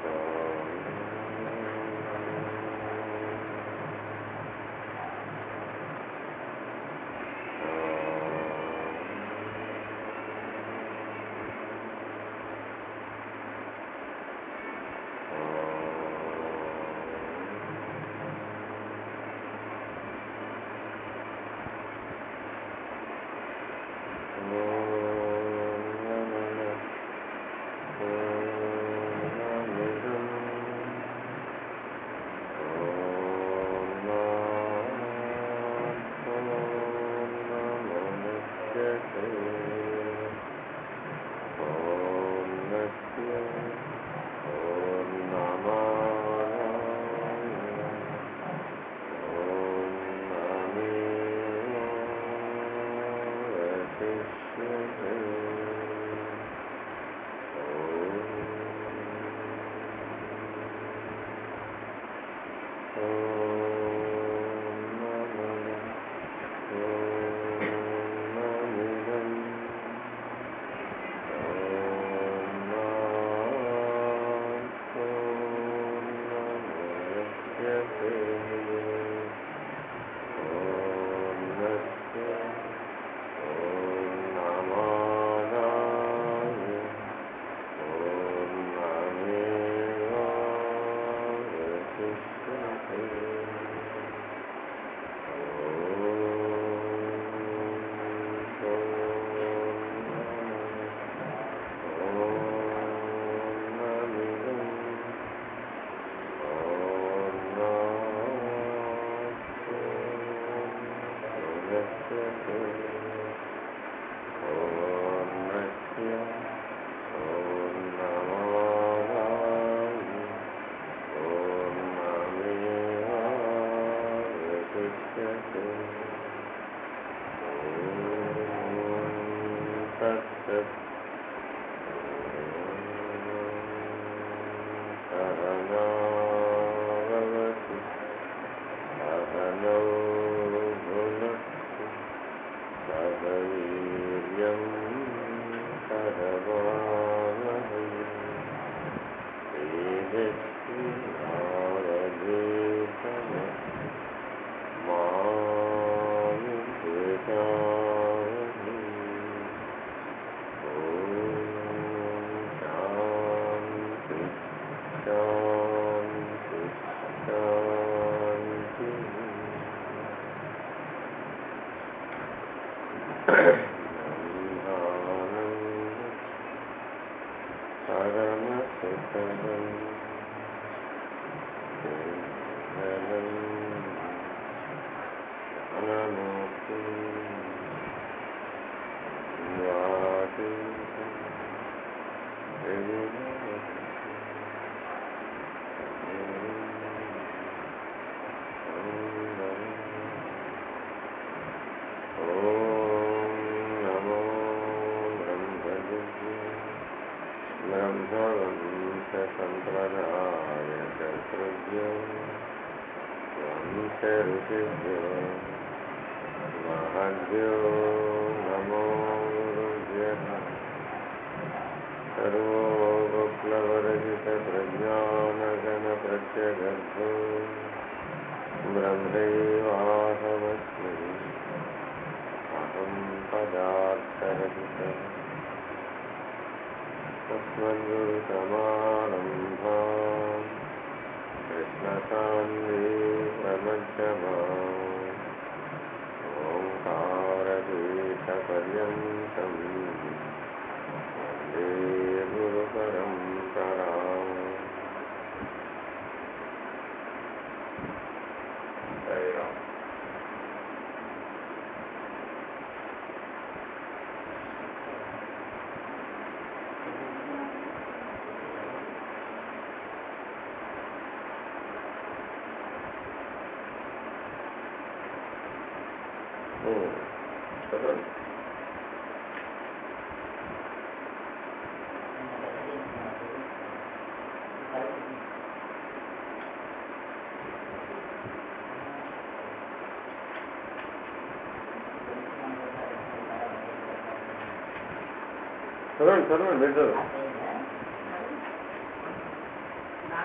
చదవండి చదవండి మీరు చదవండి.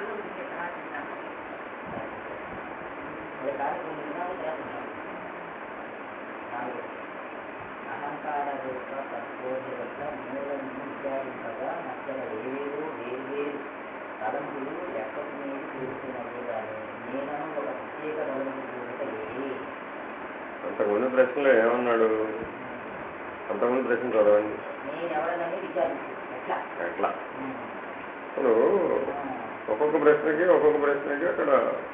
అహంకార రూప తత్వోధి వల్ల మూలను విచారించగా మధ్యలో ఏవేదో వేర్వేరు తలంపులు ఎక్కడి మీద కూర్చున్నవి కానీ నేనను ఒక ప్రత్యేక తలంపు కూడటలే. అంతకుముందు ప్రశ్నలో ఏమన్నాడు? అంతకుముందు ప్రశ్న చదవండి. నేను ఎవరినని విచారించు ఎట్లా? ఇప్పుడు ఒక్కొక్క ప్రశ్నకి అక్కడ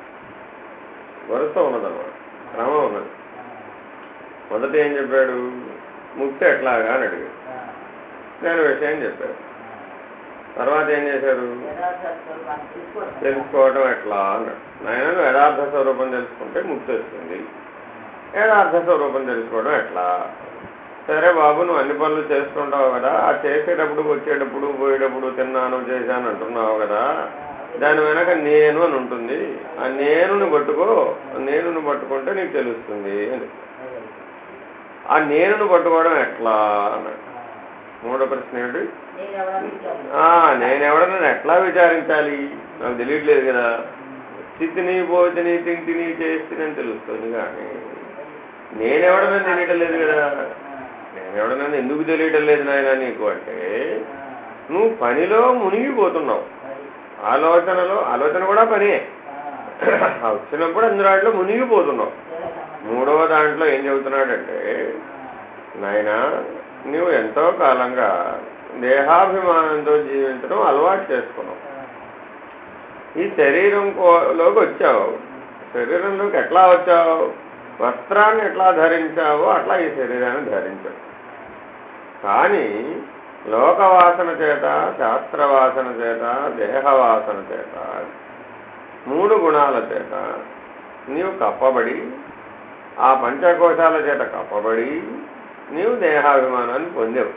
వరుస ఉన్నదన్నమాట, క్రమం ఉన్నది. మొదట ఏం చెప్పాడు? ముక్తి ఎట్లాగా అని అడిగాడు, జ్ఞాన విషయం చెప్పారు. తర్వాత ఏం చేశారు? తెలుసుకోవటం ఎట్లా అన్నాడు. నాయన నువ్వు యథార్థ స్వరూపం తెలుసుకుంటే ముక్తి వస్తుంది. యథార్థ స్వరూపం తెలుసుకోవడం ఎట్లా? సరే బాబు, నువ్వు అన్ని పనులు చేస్తుంటావు కదా, ఆ చేసేటప్పుడు వచ్చేటప్పుడు పోయేటప్పుడు తిన్నాను చేశాను అంటున్నావు కదా, దాని వెనక నేను అని ఉంటుంది. ఆ నేనుని పట్టుకో, నేనుని పట్టుకుంటే నీకు తెలుస్తుంది అని. ఆ నేనుని పట్టుకోవడం ఎట్లా అన్నాడు. మూడో ప్రశ్న ఏమిటి? నేనెవడనని ఎట్లా విచారించాలి? నాకు తెలియట్లేదు కదా. స్థితిని పోతిని తింటిని చేస్తేనని తెలుస్తుంది, కానీ నేనెవడనని తెలియటం లేదు కదా. నేనెవడనని ఎందుకు తెలియటం లేదు నాయన నీకు అంటే, నువ్వు పనిలో మునిగిపోతున్నావు. ఆలోచన కూడా పనే వచ్చినప్పుడు అందులో మునిగిపోతున్నావు. మూడవ దాంట్లో ఏం చెబుతున్నాడంటే, నాయనా నువ్వు ఎంతో కాలంగా దేహాభిమానంతో జీవించడం అలవాటు చేసుకున్నావు. ఈ శరీరంలోకి వచ్చావు. శరీరంలోకి ఎట్లా వచ్చావు? వస్త్రాన్ని ఎట్లా ధరించావో అట్లా ఈ శరీరాన్ని ధరించావు. కానీ లోకవాసన చేత, శాస్త్రవాసన చేత, దేహవాసన చేత, మూడు గుణాల చేత నీవు కప్పబడి, ఆ పంచకోశాల చేత కప్పబడి నీవు దేహాభిమానాన్ని పొందావు.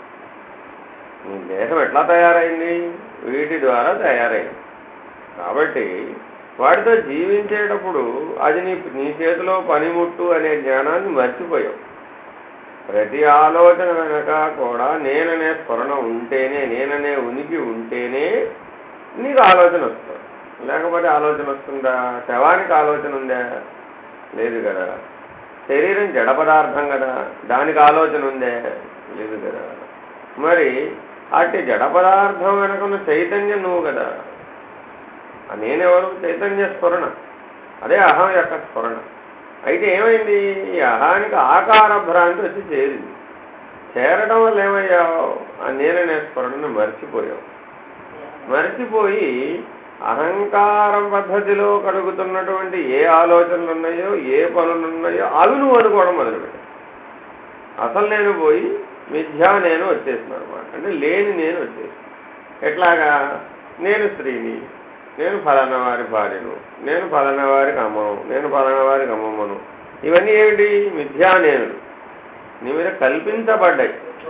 నీ దేహం ఎట్లా తయారైంది? వీటి ద్వారా తయారైంది. కాబట్టి వాటితో జీవించేటప్పుడు అది నీ చేతిలో పనిముట్టు అనే జ్ఞానాన్ని మర్చిపోయావు. ప్రతి ఆలోచన వెనక కూడా నేననే స్ఫురణ ఉంటేనే, నేననే ఉనికి ఉంటేనే నీకు ఆలోచన వస్తుంది. లేకపోతే ఆలోచన వస్తుందా? శవానికి ఆలోచన ఉందా? లేదు కదా. శరీరం జడ పదార్థం కదా, దానికి ఆలోచన ఉందే? లేదు కదా. మరి అట్టి జడ పదార్థం వెనకున్న చైతన్యం నువ్వు కదా. నేనెవరు? చైతన్య స్ఫురణ, అదే అహం యొక్క స్ఫురణ. అయితే ఏమైంది? ఈ అహానికి ఆకార భ్రాంతి వచ్చి చేరింది. చేరడం వల్ల ఏమయ్యావు? ఆ నేననే స్ఫురణను మర్చిపోయావు. మర్చిపోయి అహంకారం పద్ధతిలో కలుగుతున్నటువంటి ఏ ఆలోచనలు ఉన్నాయో, ఏ పనులు ఉన్నాయో అవి నువ్వు అనుకోవడం మొదలుపెట్టావు. అసలు నేను పోయి మిథ్యా నేను వచ్చేసిన అనమాట. అంటే లేని నేను వచ్చేసిన. ఎట్లాగా? నేను స్త్రీని, నేను ఫలానా వారి భార్యను, నేను ఫలానా వారికి అమ్మను, నేను ఫలానా వారికి అమ్మమ్మను. ఇవన్నీ ఏమిటి? మిథ్యా నేను. నీ మీద కల్పించబడ్డాయి.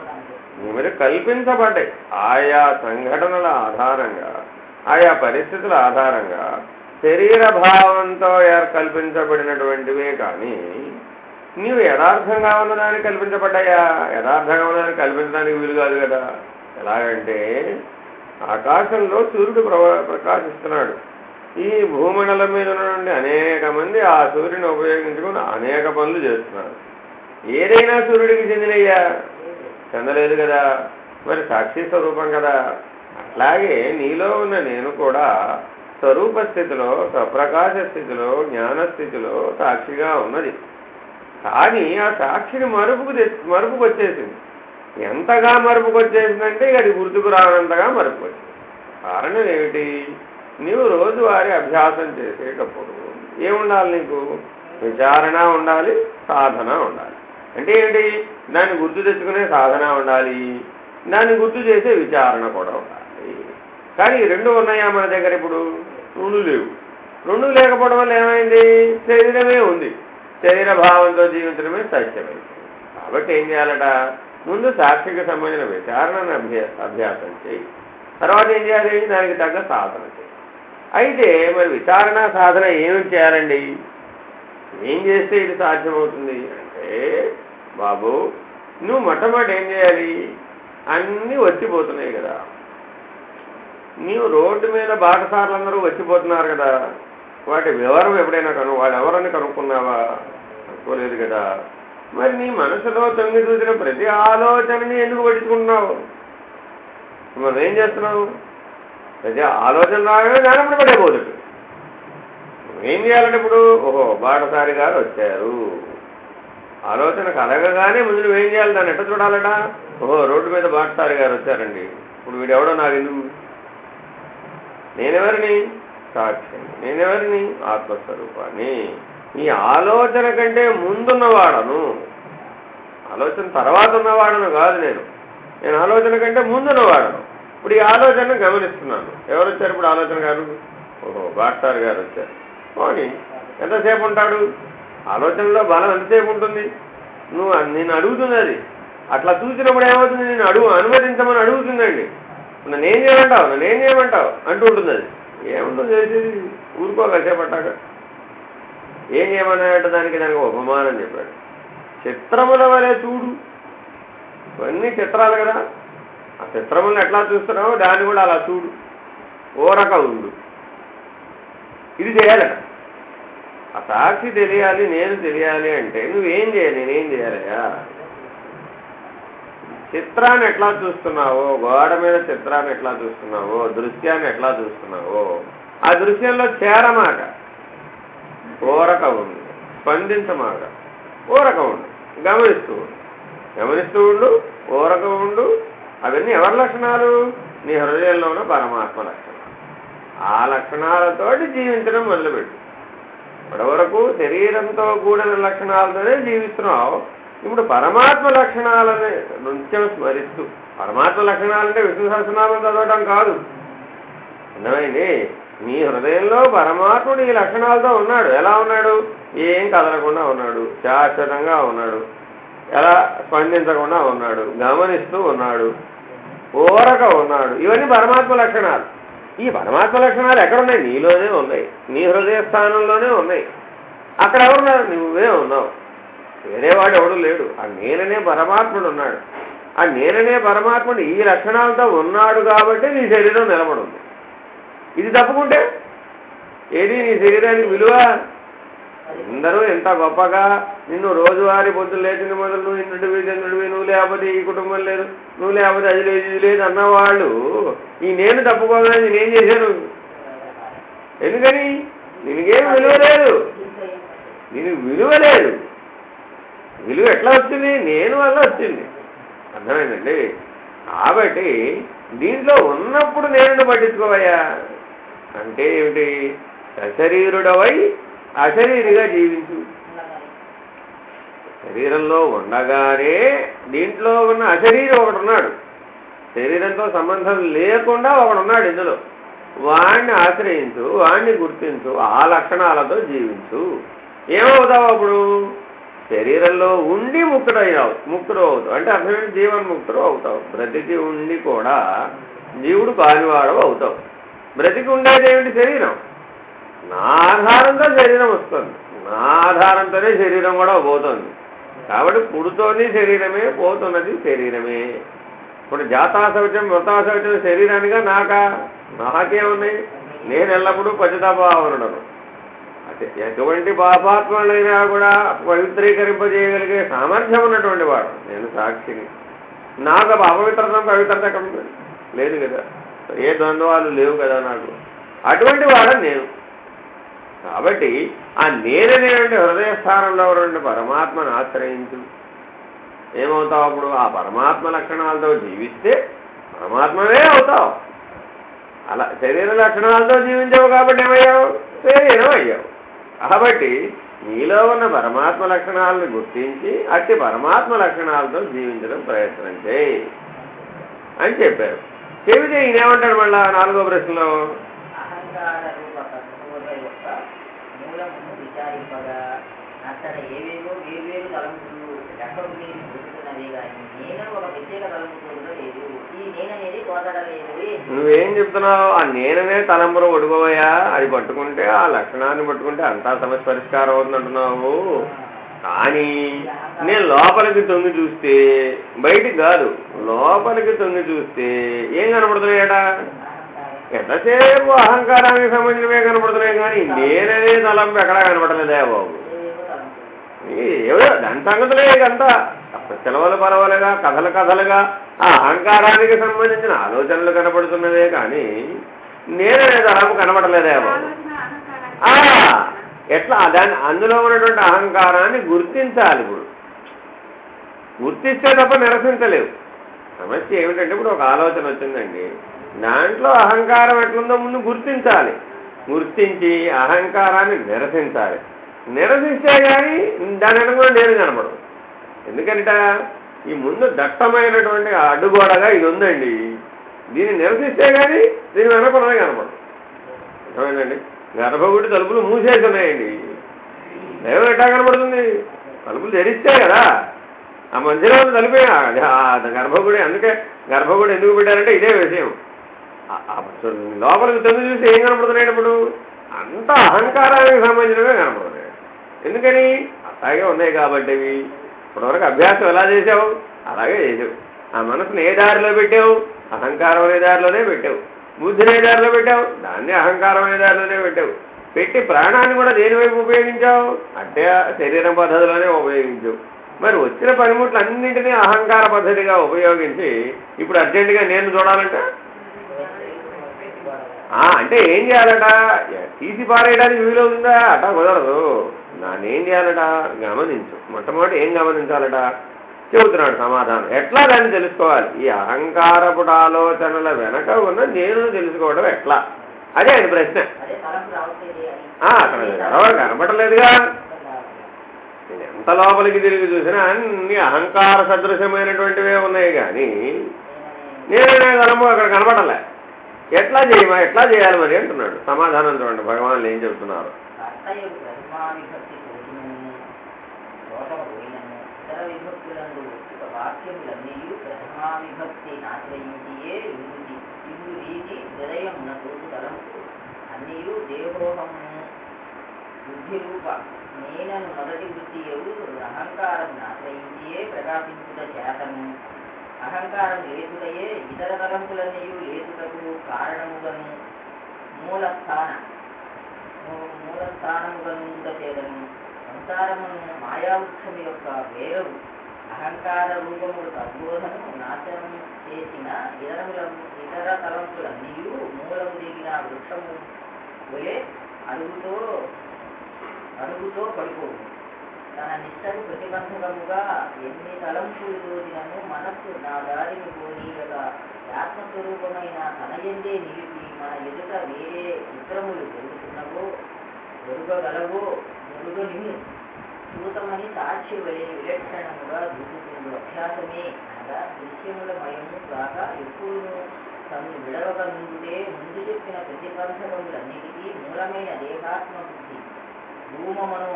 ఆయా సంఘటనల ఆధారంగా, ఆయా పరిస్థితుల ఆధారంగా శరీర భావంతో కల్పించబడినటువంటివే కానీ నీవు యథార్థంగా ఉన్నదానికి కల్పించబడ్డాయా? యథార్థంగా ఉన్నదానికి కల్పించడానికి వీలు కాదు కదా. ఎలాగంటే ఆకాశంలో సూర్యుడు ప్రకాశిస్తున్నాడు. ఈ భూమండలం మీద నుండి అనేక మంది ఆ సూర్యుని ఉపయోగించుకుని అనేక పనులు చేస్తున్నారు. ఏదైనా సూర్యుడికి చెందినయ్యా? చెందలేదు కదా. మరి సాక్షి స్వరూపం కదా. అట్లాగే నీలో ఉన్న నేను కూడా స్వరూప స్థితిలో, స్వప్రకాశ స్థితిలో, జ్ఞానస్థితిలో సాక్షిగా ఉన్నది. కానీ ఆ సాక్షిని మరుపుకు వచ్చేసింది. ఎంతగా మరుపుకు వచ్చేసిందంటే ఇక అది గుర్తుకు రానంతగా మరుపుకు వచ్చింది. కారణం ఏమిటి? నీవు రోజువారీ అభ్యాసం చేసేటప్పుడు ఏముండాలి? నీకు విచారణ ఉండాలి, సాధన ఉండాలి. అంటే ఏంటి? దాన్ని గుర్తు తెచ్చుకునే సాధన ఉండాలి, దాన్ని గుర్తు చేసే విచారణ కూడా ఉండాలి. కానీ రెండు ఉన్నాయా మన దగ్గర? ఇప్పుడు రెండు లేవు. రెండు లేకపోవడం వల్ల ఏమైంది? శరీరమే ఉంది. శరీర భావంతో జీవించడమే సత్యమైంది. కాబట్టి ఏం చేయాలట? ముందు సాక్షికి సంబంధించిన విచారణను అభ్యాసం చేయి. తర్వాత ఏం చేయాలి? దానికి తగ్గ సాధన చేయి. అయితే మరి విచారణ సాధన ఏమి చేయాలండి? ఏం చేస్తే ఇది సాధ్యమవుతుంది అంటే, బాబు నువ్వు మొట్టమొదటి ఏం చేయాలి? అన్నీ వచ్చిపోతున్నాయి కదా. నీవు రోడ్డు మీద బాటసార్లందరూ వచ్చిపోతున్నారు కదా, వాటి వివరం ఎప్పుడైనా వాళ్ళు ఎవరని కనుక్కున్నావా? అనుకోలేదు కదా. మరి నీ మనసులో తొంగి చూసిన ప్రతి ఆలోచనని ఎందుకు పట్టించుకుంటున్నావు? మనం ఏం చేస్తున్నావు? ప్రతి ఆలోచన రాగానే దానప్పుడు పడేపోతుంది. ఏం చేయాలంటే ఇప్పుడు ఓహో బాటసారి గారు వచ్చారు, ఆలోచన కలగగానే ముందు నువ్వేం చేయాలి? దాన్ని ఎట్ట చూడాలట? ఓహో రోడ్డు మీద బాటసారి గారు వచ్చారండి, ఇప్పుడు వీడెవడో నాకు ఎందుకు? నేనెవరిని? సాక్షిని. నేనెవరిని? ఆత్మస్వరూపాన్ని. ఈ ఆలోచన కంటే ముందున్నవాడను, ఆలోచన తర్వాత ఉన్నవాడను కాదు. నేను ఆలోచన కంటే ముందున్నవాడను. ఇప్పుడు ఈ ఆలోచనను గమనిస్తున్నాను. ఎవరు వచ్చారు ఇప్పుడు? ఆలోచన గారు. ఓహో బాటసారి గారు వచ్చారు. పోనీ ఎంతసేపు ఉంటాడు? ఆలోచనలో బలం ఎంతసేపు ఉంటుంది? నేను అడుగుతుంది అది. అట్లా చూసినప్పుడు ఏమవుతుంది? నేను అనుమతించమని అడుగుతుందండి. నన్నేం చేయమంటావు అంటూ ఉంటుంది. అది ఏముంటుంది చేసేది? ఊరుకోగలిసేపట్టాక ఏం చేయమన్నాడంటే దానికి ఉపమానం చెప్పాడు. చిత్రముల వలె చూడు. ఇవన్నీ చిత్రాలు కదా, ఆ చిత్రములను ఎట్లా చూస్తున్నావో దాన్ని కూడా అలా చూడు, ఓరక ఉండు. ఇది చేయాలట. ఆ సాక్షి తెలియాలి, నేను తెలియాలి అంటే నువ్వేం చేయాలి? నేనేం చేయాలయ్యా? చిత్రాన్ని ఎట్లా చూస్తున్నావో, గోడ మీద చిత్రాన్ని ఎట్లా చూస్తున్నావో, దృశ్యాన్ని ఎట్లా చూస్తున్నావో ఆ దృశ్యంలో చేరమాక, ఓరక ఉండు. స్పందించమాక, ఓరక ఉండు. గమనిస్తూ ఉండు, ఓరక ఉండు. అవన్నీ ఎవరి లక్షణాలు? నీ హృదయంలో ఉన్న పరమాత్మ లక్షణాలు. ఆ లక్షణాలతోటి జీవించడం మొదలుపెట్టు. ఇప్పటివరకు శరీరంతో కూడిన లక్షణాలతోనే జీవిస్తున్నావు. ఇప్పుడు పరమాత్మ లక్షణాలని నిత్యం స్మరిస్తూ, పరమాత్మ లక్షణాలంటే విష్ణు సహస్రనామం చదవటం కాదు, అర్థమైంది? నీ హృదయంలో పరమాత్ముడు ఈ లక్షణాలతో ఉన్నాడు. ఎలా ఉన్నాడు? ఏం కదలకుండా ఉన్నాడు, శాశ్వతంగా ఉన్నాడు, ఎలా స్పందించకుండా ఉన్నాడు, గమనిస్తూ ఉన్నాడు, ఓరక ఉన్నాడు. ఇవన్నీ పరమాత్మ లక్షణాలు. ఈ పరమాత్మ లక్షణాలు ఎక్కడున్నాయి? నీలోనే ఉన్నాయి, నీ హృదయ స్థానంలోనే ఉన్నాయి. అక్కడ ఎవరున్నారు? నువ్వే ఉన్నావు, వేరేవాడు ఎవడు లేడు. ఆ నేననే పరమాత్ముడు ఉన్నాడు. ఆ నేననే పరమాత్ముడు ఈ లక్షణాలతో ఉన్నాడు కాబట్టి నీ శరీరం నిలబడుంది. ఇది తప్పుకుంటే ఏది నీ శరీరానికి విలువ? అందరూ ఎంత గొప్పగా నిన్ను రోజువారీ పొద్దులు లేచిన మొదలు నువ్వు ఇంద్రుడివి చంద్రుడివి, నువ్వు లేకపోతే ఈ కుటుంబం లేదు, నువ్వు లేకపోతే అది లేదు ఇది లేదు అన్నవాళ్ళు ఈ నేను తప్పుకోగానే నేనేం చేశాను? ఎందుకని? దీనికేం విలువ లేదు, దీనికి విలువ లేదు. విలువ ఎట్లా వచ్చింది? నేను వల్ల వచ్చింది. అర్థమైందండి? కాబట్టి దీంట్లో ఉన్నప్పుడు నేను పట్టించుకోవయ్యా. అంటే ఏమిటి? సశరీరుడవై అశరీరిగా జీవించు. శరీరంలో ఉండగానే దీంట్లో ఉన్న అశరీరం ఒకడు ఉన్నాడు, శరీరంతో సంబంధం లేకుండా ఒకడున్నాడు ఇందులో. వాణ్ణి ఆశ్రయించు, వాణ్ణి గుర్తించు, ఆ లక్షణాలతో జీవించు. ఏమవుతావు అప్పుడు? శరీరంలో ఉండి ముక్తుడు అవుతావు. అంటే అర్థమైన జీవన్ముక్తుడు అవుతావు. బ్రతికి ఉండి కూడా జీవుడు కానివాడు అవుతావు. బ్రతికి ఉండేదేమిటి? శరీరం. నా ఆధారంతో శరీరం వస్తుంది, నా ఆధారంతోనే శరీరం కూడా పోతుంది. కాబట్టి పుడుతోంది శరీరమే, పోతున్నది శరీరమే. ఇప్పుడు జాతాశౌచం మృతాశౌచం శరీరానిగా నాకేమున్నాయి? నేను ఎల్లప్పుడూ పతితాపావనుడను. ఎటువంటి పాపాత్మలైనా కూడా పవిత్రీకరింపజేయగలిగే సామర్థ్యం ఉన్నటువంటి వాడు నేను, సాక్షిని. నాకు పవిత్రత ఎక్కడ ఉంటుంది? లేదు కదా, ఏ ద్వంద్వాలు లేవు కదా నాకు. అటువంటి వాడని నేను. కాబట్టి ఆ నేననేటువంటి హృదయ స్థానంలో ఉన్నటువంటి పరమాత్మను ఆశ్రయించు. ఏమవుతావు అప్పుడు? ఆ పరమాత్మ లక్షణాలతో జీవిస్తే పరమాత్మనే అవుతావు. అలా శరీర లక్షణాలతో జీవించావు కాబట్టి ఏమయ్యావు? శరీరం అయ్యావు. కాబట్టి నీలో ఉన్న పరమాత్మ లక్షణాలను గుర్తించి అట్టి పరమాత్మ లక్షణాలతో జీవించడం ప్రయత్నం చేయి అని చెప్పారు. చెబితే ఈయనేమంటాడు మళ్ళా 4వ ప్రశ్నలో? అహంకార రూప కర్తవ్య యొక్క మూలమును విచారింపగా అక్కడ ఏవేవో వేర్వేరు తలంపులు రెక్కని దొరుకుతున్నవి కానీ నేను ఒక ప్రత్యేక తలంపు లేదు. ఈ నేననేది తోదడలేదు. నువ్వేం చెప్తున్నావు? ఆ నేననే తలంపులు ఒడుకోవయా, అది పట్టుకుంటే ఆ లక్షణాన్ని పట్టుకుంటే అంతా సమస్య పరిష్కారం అవుతుందంటున్నావు. కానీ నేను లోపలికి తొంగి చూస్తే, బయటికి కాదు లోపలికి తొంగి చూస్తే ఏం కనపడుతున్నాయట? ఎంతసేపు అహంకారానికి సంబంధించినవే కనపడుతున్నాయి కానీ నేననే తలంపు ఎక్కడా కనపడలేదే బాబు. ఏదో దాని సంగతులే ఇదంతా సెలవులు పలవలుగా కథలుగా ఆ అహంకారానికి సంబంధించిన ఆలోచనలు కనపడుతున్నవే కానీ నేననే తలంపు కనపడలేదే బాబు. ఎట్లా దాన్ని అందులో ఉన్నటువంటి అహంకారాన్ని గుర్తించాలి. ఇప్పుడు గుర్తిస్తే తప్ప నిరసించలేవు. సమస్య ఏమిటంటే ఇప్పుడు ఒక ఆలోచన వచ్చిందండి, దాంట్లో అహంకారం ఎట్లుందో ముందు గుర్తించాలి. గుర్తించి అహంకారాన్ని నిరసించాలి. నిరసిస్తే కానీ దాని అనుగుణంగా నేను కనపడదు. ఎందుకంట ఈ ముందు దట్టమైనటువంటి అడ్డుగోడగా ఇది ఉందండి, దీన్ని నిరసిస్తే కానీ దీని వెనపడమే కనపడదు. అర్థమైందండి? గర్భగుడి తలుపులు మూసేసి ఉన్నాయండి, దైవం ఎట్టా కనపడుతుంది? తలుపులు తెరిస్తే కదా. ఆ మధ్యలో తలిపే గర్భగుడి. అందుకే గర్భగుడి ఎందుకు పెట్టారంటే ఇదే విషయం. లోపలికి తొంగి చూసి ఏం కనపడుతున్నాయి? ఇప్పుడు అంత అహంకారానికి సంబంధించినవే కనపడుతున్నాయి. ఎందుకని? అలాగే ఉన్నాయి కాబట్టి. ఇప్పటివరకు అభ్యాసం ఎలా చేసావు? అలాగే చేసావు. ఆ మనసును ఏ దారిలో పెట్టావు? అహంకారం అనే దారిలోనే పెట్టావు. బుద్ధిని ఏ దారిలో పెట్టావు? దాన్ని అహంకారం అనే దారిలోనే పెట్టావు. పెట్టి ప్రాణాన్ని కూడా దేని వైపు ఉపయోగించావు? అంటే శరీరం పద్ధతిలోనే ఉపయోగించావు. మరి వచ్చిన పనిముట్లు అన్నింటినీ అహంకార పద్ధతిగా ఉపయోగించి ఇప్పుడు అర్జెంటుగా నేను చూడాలంట అంటే ఏం చేయాలట? తీసి పారేయడానికి వీలవుతుందా? అటా కుదరదు. దాన్ని ఏం చేయాలట? గమనించు. మొట్టమొదటి ఏం గమనించాలట? చెబుతున్నాడు సమాధానం. ఎట్లా దాన్ని తెలుసుకోవాలి? ఈ అహంకారపు ఆలోచనల వెనక ఉన్న నేను తెలుసుకోవడం ఎట్లా? అదే ఆయన ప్రశ్న. అక్కడ కనపడలేదుగా. నేను ఎంత లోపలికి తిరిగి చూసినా అన్ని అహంకార సదృశమైనటువంటివే ఉన్నాయి కానీ నేననే తలము అక్కడ కనపడలే. ఎట్లా చేయాలి మరి అంటున్నాడు. సమాధానం చూడండి భగవాన్లు ఏం చెబుతున్నారు. నేనను మొదటి వృత్తి అహంకారం ఆశ్రయించియే ప్రకాశించుట చేతను అహంకారం లేదుటయే ఇతర తలంపులన్నీ లేదుటకు కారణముగను మూలస్థానముగను చేతను సంసారమును మాయావృక్షము యొక్క వేరు అహంకార రూపములు తద్బోధను నాశనం చేసిన ఇతర తలంపులన్నీ మూలము దిగిన వృక్షము వలె అడుగుతో పడిపోవు. తన నిష్టకు ప్రతిబంధకముగా ఎన్ని తలంపులు రోజులను మనస్సు నా దారిని పోనీయక ఆత్మస్వరూపమైన తనయందే నిలిపి మన ఎదుట వేరే చిత్రములు జరుగగలవో జరుగని సూతమని సాక్షి వలె విలక్షణముగా దూకుతుంది. అభ్యాసమే అనగా దృశ్యముల మయము కాక ఎప్పుడు తను విడవక నుండే ముందు చెప్పిన ప్రతిబంధకములన్నిటికీ మూలమైన దేహాత్మ బుద్ధి రూపమను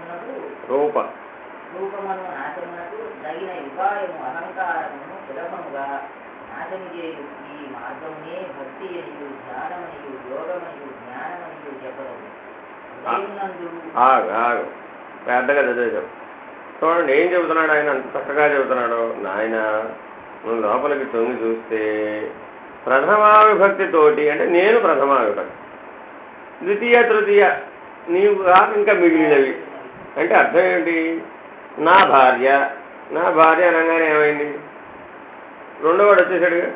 నాశమునకు తగిన ఉపాయము అహంకారమును సులభముగా నాశము చేయు. ఈ మార్గమునే భక్తి అనియు ధ్యానమనియు యోగమనియు జ్ఞానమనియు చెప్పదు. పెద్దగా చదివేశావు చూడండి ఏం చెబుతున్నాడు ఆయన. అంత చక్కగా చెబుతున్నాడు. నాయన నువ్వు లోపలికి తొంగి చూస్తే ప్రథమావిభక్తితోటి అంటే నేను ప్రథమావిభక్తి, ద్వితీయ తృతీయ నీవు కాక ఇంకా మిగిలినవి అంటే అర్థం ఏంటి? నా భార్య అనగానే ఏమైంది? రెండోవాడు వచ్చేసాడుగా.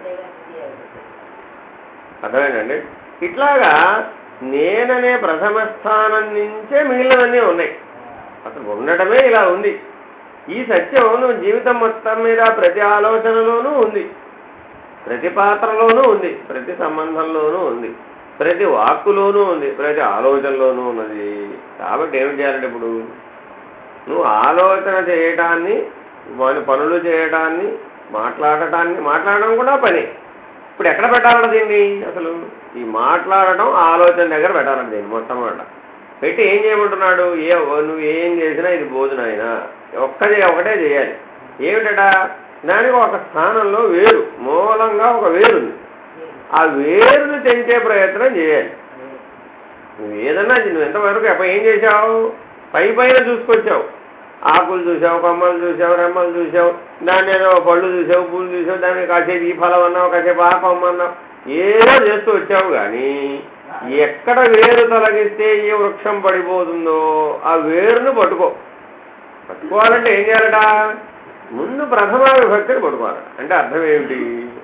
అర్థమైందండి? ఇట్లాగా నేననే ప్రథమ స్థానం నుంచే మిగిలినవన్నీ ఉన్నాయి. అసలు ఉండటమే ఇలా ఉంది. ఈ సత్యం నువ్వు జీవితం మొత్తం మీద ప్రతి ఆలోచనలోనూ ఉంది, ప్రతి పాత్రలోనూ ఉంది, ప్రతి సంబంధంలోనూ ఉంది, ప్రతి వాక్కులోనూ ఉంది, ప్రతి ఆలోచనలోనూ ఉన్నది. కాబట్టి ఏమి చేయాలంటే ఇప్పుడు నువ్వు ఆలోచన చేయటాన్ని, పనులు చేయటాన్ని, మాట్లాడడం కూడా పని. ఇప్పుడు ఎక్కడ పెట్టాలంట దీన్ని? అసలు ఈ మాట్లాడటం ఆలోచన దగ్గర పెట్టాలంట దీన్ని మొట్టమొదట పెట్టి ఏం చేయమంటున్నాడు? నువ్వు ఏం చేసినా ఇది భోజనైనా ఒకటే చేయాలి. ఏమిటట? దానికి ఒక స్థానంలో వేరు, మూలంగా ఒక వేరుంది. ఆ వేరుని తెంచే ప్రయత్నం చేయాలి. నువ్వు ఏదన్నా నువ్వు ఎంతవరకు ఏం చేసావు? పైన చూసుకొచ్చావు. ఆకులు చూసావు, కొమ్మలు చూసావు, రెమ్మలు చూసావు, దాన్ని ఏదో పళ్ళు చూసావు, పూలు చూసావు, దాన్ని కాసేపు ఈ ఫలం అన్నావు, కాసేపు ఆ కొమ్మ అన్నావు, ఏదో చేస్తూ వచ్చావు కానీ ఎక్కడ వేరు తొలగిస్తే ఏ వృక్షం పడిపోతుందో ఆ వేరును పట్టుకోవాలంటే ఏం చేయాలట? ముందు ప్రథమ విభక్తిని పట్టుకోవాలి. అంటే అర్థం ఏమిటి?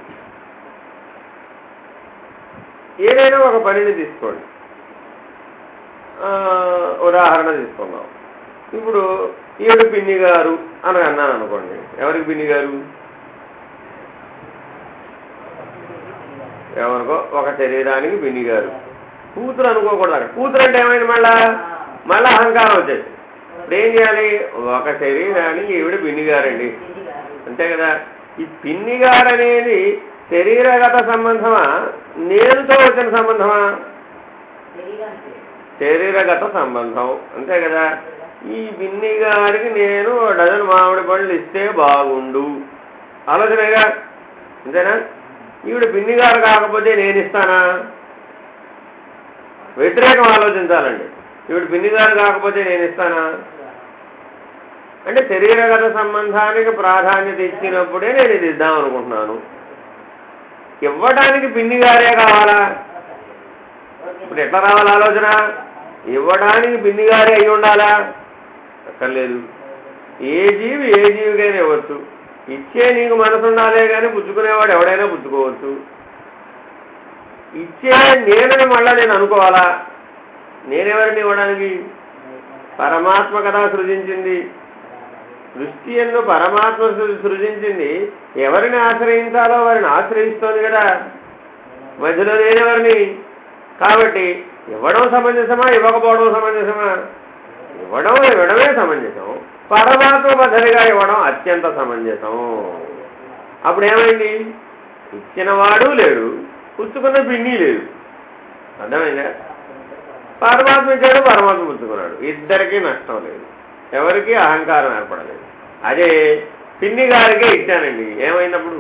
ఏదైనా ఒక పనిని తీసుకోండి, ఉదాహరణ తీసుకుందాం. ఇప్పుడు ఈవిడ పిన్ని గారు అని అన్నాను అనుకోండి. ఎవరికి పిన్ని గారు? ఎవరికో ఒక శరీరానికి పిన్ని గారు. కూతురు అనుకోకూడదు. అక్కడ కూతురు అంటే ఏమైంది? మళ్ళా అహంకారం వచ్చేసి ఇప్పుడు ఏం చేయాలి? ఒక శరీరానికి ఈవిడ పిన్ని గారండి, అంతే కదా. ఈ పిన్ని గారు అనేది శరీరగత సంబంధమా, నేనుతో వచ్చిన సంబంధమా? శరీరగత సంబంధం, అంతే కదా. ఈ పిన్ని గారికి నేను డజన్ మామిడి పళ్ళు ఇస్తే బాగుండు ఆలోచనేగా, అంతేనా? ఈవిడ పిన్ని గారు కాకపోతే నేను ఇస్తానా? వ్యతిరేకం ఆలోచించాలండి. ఈవిడ పిన్ని గారు కాకపోతే నేను ఇస్తానా అంటే శరీరగత సంబంధానికి ప్రాధాన్యత ఇచ్చినప్పుడే నేను ఇది ఇద్దాం అనుకుంటున్నాను. ఇవ్వడానికి పిన్ని గారే కావాలా? ఇప్పుడు ఎట్లా రావాలి ఆలోచన? ఇవ్వడానికి పిన్ని గారే అయి ఉండాలా? అక్కర్లేదు. ఏ జీవికైనా ఇవ్వచ్చు. ఇచ్చే నీకు మనసు ఉండాలే కానీ పుచ్చుకునేవాడు ఎవడైనా పుచ్చుకోవచ్చు. ఇచ్చే నేనని మళ్ళా నేను అనుకోవాలా? నేనెవరిని ఇవ్వడానికి? పరమాత్మ కదా సృజించింది. సృష్టి ఎందు పరమాత్మ సృజించింది. ఎవరిని ఆశ్రయించాలో వారిని ఆశ్రయిస్తోంది కదా. మధ్యలో నేనెవరిని? కాబట్టి ఇవ్వడం సమంజసమా, ఇవ్వకపోవడం సమంజసమా? ఇవ్వడమే సమంజసం. పరమాత్మ పద్ధతిగా ఇవ్వడం అత్యంత సమంజసం. అప్పుడు ఏమైంది? ఇచ్చినవాడు లేడు, పుచ్చుకున్న పిన్ని లేదు. అర్థమైందా? పరమాత్మ ఇచ్చాడు, పరమాత్మ పుచ్చుకున్నాడు. ఇద్దరికీ నష్టం లేదు, ఎవరికి అహంకారం ఏర్పడలేదు. అదే పిన్ని గారికే ఇచ్చానండి, ఏమైనప్పుడు?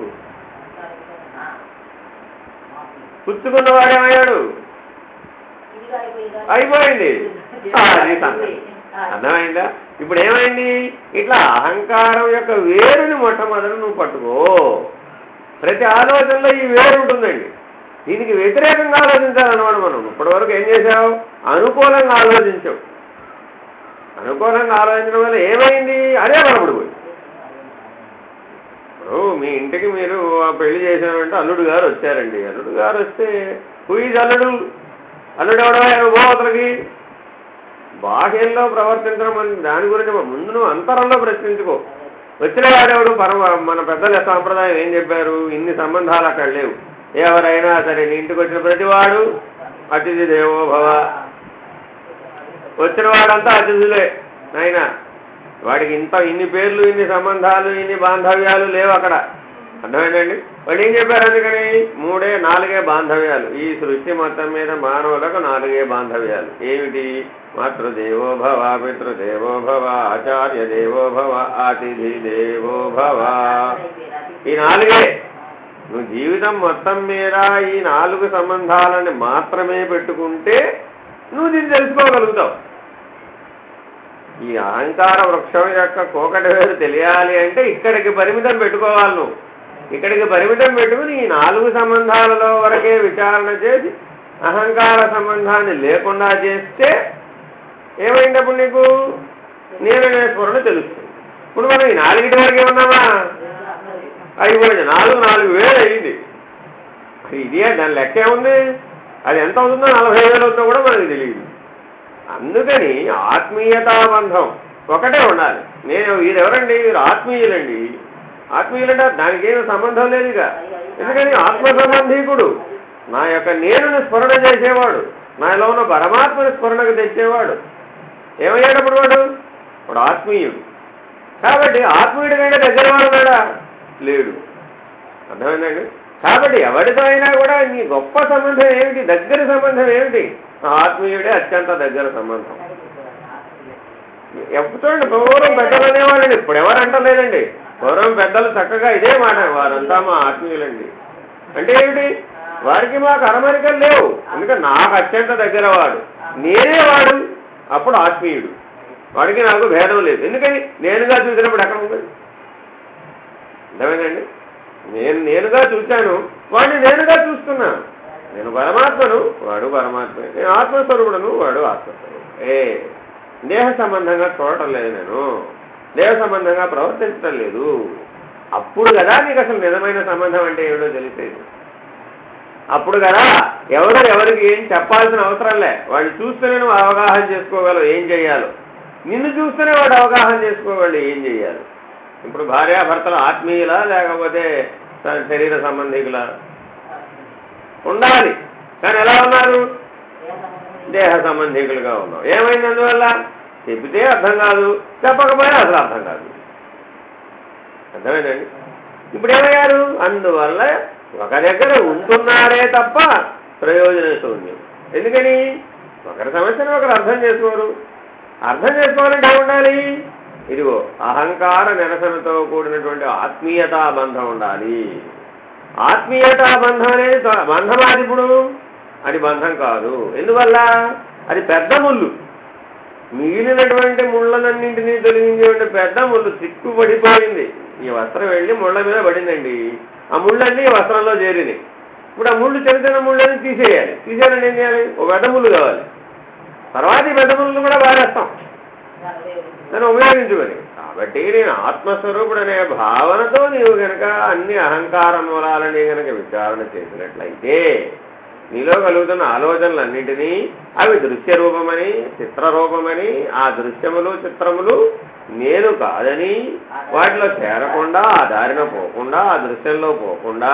పుచ్చుకున్నవాడు ఏమయ్యాడు? అయిపోయింది. అది సంగతి. అర్థమైందా? ఇప్పుడు ఏమైంది? ఇట్లా అహంకారం యొక్క వేరుని మొట్టమొదటి నువ్వు పట్టుకో. ప్రతి ఆలోచనలో ఈ వేరు ఉంటుందండి. దీనికి వ్యతిరేకంగా ఆలోచించాలన్నమాట. మనం ఇప్పటివరకు ఏం చేసావు? అనుకూలంగా ఆలోచించావు. అనుకూలంగా ఆలోచించడం వల్ల ఏమైంది? అదే బలపడిపోయింది. ఇప్పుడు మీ ఇంటికి మీరు పెళ్లి చేసామంటే అల్లుడు గారు వచ్చారండి. అల్లుడు గారు వస్తే హూయిజ్ అల్లుడు ఎవడో అతనికి బాహ్యంలో ప్రవర్తించడం దాని గురించి ముందు నువ్వు అంతరంలో ప్రశ్నించుకో. వచ్చిన వాడెవడు? మన పెద్దల సాంప్రదాయం ఏం చెప్పారు? ఇన్ని సంబంధాలు అక్కడ లేవు. ఎవరైనా సరే నీ ఇంటికి వచ్చిన ప్రతివాడు అతిథి దేవో భవ. వచ్చిన వాడంతా అతిథులే నాయన. వాడికి ఇన్ని పేర్లు, ఇన్ని సంబంధాలు, ఇన్ని బాంధవ్యాలు లేవు అక్కడ. అర్థమైందండి? వాళ్ళు ఏం చెప్పారు? అందుకని 4 బాంధవ్యాలు. ఈ సృష్టి మొత్తం మీద మానవులకు 4 బాంధవ్యాలు. ఏమిటి? మాతృదేవో భవ, పితృదేవో భవ, ఆచార్య దేవో భవ, అతిథి దేవో భవ. ఈ 4. నువ్వు జీవితం మొత్తం మీద ఈ 4 సంబంధాలని మాత్రమే పెట్టుకుంటే నువ్వు దీన్ని తెలుసుకోగలుగుతావు. ఈ అహంకార వృక్షం యొక్క కోకటి వేరు తెలియాలి అంటే ఇక్కడికి పరిమితం పెట్టుకోవాలి. నువ్వు ఇక్కడికి పరిమితం పెట్టుకుని ఈ 4 సంబంధాలలో వరకే విచారణ చేసి అహంకార సంబంధాన్ని లేకుండా చేస్తే ఏమైందప్పుడు నీకు నేననే స్ఫురణ తెలుస్తుంది. ఇప్పుడు మనం ఈ 4 వరకే ఉన్నామా? అయిపోయింది. 4 వేలు అయ్యింది. ఇదే దాని లెక్క ఏముంది? అది ఎంత అవుతుందో 40,000 అవుతుందో కూడా మనకు తెలియదు. అందుకని ఆత్మీయతాబంధం ఒకటే ఉండాలి. వీరెవరండి? వీరు ఆత్మీయులండి. ఆత్మీయులంటే దానికి ఏమి సంబంధం లేదు ఇక. ఎందుకని ఆత్మ సంబంధీకుడు, నా యొక్క నేనుని స్మరణ చేసేవాడు, నాలో ఉన్న పరమాత్మని స్మరణకు తెచ్చేవాడు. ఏమయ్యాడప్పుడు వాడు ఆత్మీయుడు. కాబట్టి ఆత్మీయుడి కంటే దగ్గర వాడు ఉన్నాడా? లేడు. అర్థమైందండి? కాబట్టి ఎవరితో అయినా కూడా నీ గొప్ప సంబంధం ఏమిటి? దగ్గర సంబంధం ఏమిటి? ఆత్మీయుడే అత్యంత దగ్గర సంబంధం. చూడండి, పూర్వం పెద్దలు అనేవాళ్ళండి, ఇప్పుడు ఎవరు అంటలేదండి. పూర్వం పెద్దలు చక్కగా ఇదే మాట, వారంతా మా ఆత్మీయులండి. అంటే ఏమిటి? వారికి మాకు అరమరికలు లేవు. ఎందుకంటే నాకు అత్యంత దగ్గర వాడు, నేనే వాడు, అప్పుడు ఆత్మీయుడు. వాడికి నాకు భేదం లేదు. ఎందుకని? నేనుగా చూసినప్పుడు ఎక్కడ ఉంటుంది? అర్థమైందండి? నేనుగా చూశాను, వాడిని నేనుగా చూస్తున్నాను. నేను పరమాత్మను, వాడు పరమాత్మ. నేను ఆత్మస్వరూపుడను, వాడు ఆత్మస్వరూపుడు. దేహ సంబంధంగా చూడటం లేదు, నేను దేహ సంబంధంగా ప్రవర్తించటం లేదు. అప్పుడు కదా నీకు అసలు నిజమైన సంబంధం అంటే ఏమిటో తెలిసేది. అప్పుడు కదా ఎవరికి ఏం చెప్పాల్సిన అవసరం లే. వాడిని చూస్తేనే నువ్వు అవగాహన చేసుకోగలవు ఏం చెయ్యాలో. నిన్ను చూస్తేనే వాడు అవగాహన చేసుకోగలడు ఏం చెయ్యాలి. ఇప్పుడు భార్యాభర్తలు ఆత్మీయులా లేకపోతే శరీర సంబంధికులా? ఉండాలి, కానీ ఎలా ఉన్నారు? దేహ సంబంధికులుగా ఉన్నాం. ఏమైంది అందువల్ల? చెబితే అర్థం కాదు, చెప్పకపోయినా అసలు అర్థం కాదు. అర్థమైందండి? ఇప్పుడు ఏమయ్యారు? అందువల్ల ఒక దగ్గర ఉంటున్నారే తప్ప ప్రయోజనం శూన్యం. ఎందుకని? ఒకరి సమస్యను ఒకరు అర్థం చేసుకోరు. అర్థం చేసుకోవాలంటే ఉండాలి, ఇదిగో అహంకార నిరసనతో కూడినటువంటి ఆత్మీయతా బంధం ఉండాలి. ఆత్మీయతా బంధం అనేది బంధమాది. ఇప్పుడు అది బంధం కాదు. ఎందువల్ల? అది పెద్ద ముళ్ళు. మిగిలినటువంటి ముళ్ళనన్నింటినీ తొలగించేటువంటి పెద్ద ముళ్ళు చిక్కుపడిపోయింది. ఈ వస్త్రం వెళ్ళి ముళ్ళ మీద పడిందండి. ఆ ముళ్ళన్నీ వస్త్రంలో చేరినాయి. ఇప్పుడు ఆ ముళ్ళు చిన్న చిన్న ముళ్ళని తీసేయాలి. తీసేయాలంటే ఏం చేయాలి? ఒక పెద్ద ముళ్ళు కావాలి. తర్వాత ఈ పెద్ద ముళ్ళు కూడా వాడేస్తాం దాన్ని ఉపయోగించుకొని. కాబట్టి నేను ఆత్మస్వరూపుడు అనే భావనతో నీవు కనుక అన్ని అహంకార మూలాలని కనుక విచారణ చేసినట్లయితే నీలో కలుగుతున్న ఆలోచనలన్నింటినీ అవి దృశ్య రూపమని, చిత్రరూపమని, ఆ దృశ్యములు చిత్రములు నేను కాదని, వాటిలో చేరకుండా, ఆ దారిన పోకుండా, ఆ దృశ్యంలో పోకుండా,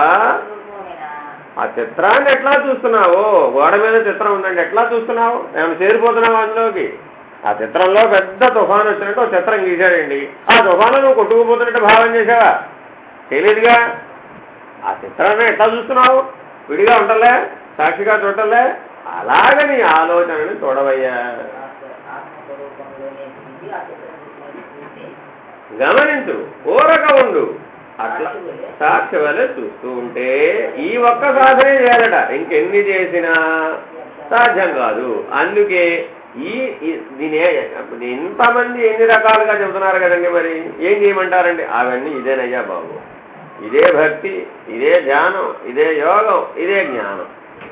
ఆ చిత్రాన్ని ఎట్లా చూస్తున్నావో, గోడ మీద చిత్రం ఉందండి, ఎట్లా చూస్తున్నావు? ఏమైనా చేరిపోతున్నావు అందులోకి? ఆ చిత్రంలో పెద్ద తుఫాను వచ్చినట్టు ఒక చిత్రం గీశాడండి. ఆ తుఫాను నువ్వు కొట్టుకుపోతున్నట్టు భావం చేసావా? తెలియదుగా. ఆ చిత్రాన్ని ఎట్లా చూస్తున్నావు? విడిగా ఉంటలే, సాక్షిగా చూడలే. అలాగని ఆలోచనని చూడవయ్యా. గమనించు, ఊరక ఉండు. అట్లా సాక్షి వలె చూస్తూ ఉంటే ఈ ఒక్క సాధనే చేయాలట. ఇంకెన్ని చేసినా సాధ్యం కాదు. అందుకే దీని ఇంతమంది ఎన్ని రకాలుగా చెబుతున్నారు కదండి. మరి ఏం చేయమంటారండి? అవన్నీ ఇదేనయ్యా బాబు. ఇదే భక్తి, ఇదే ధ్యానం, ఇదే యోగం, ఇదే జ్ఞానం.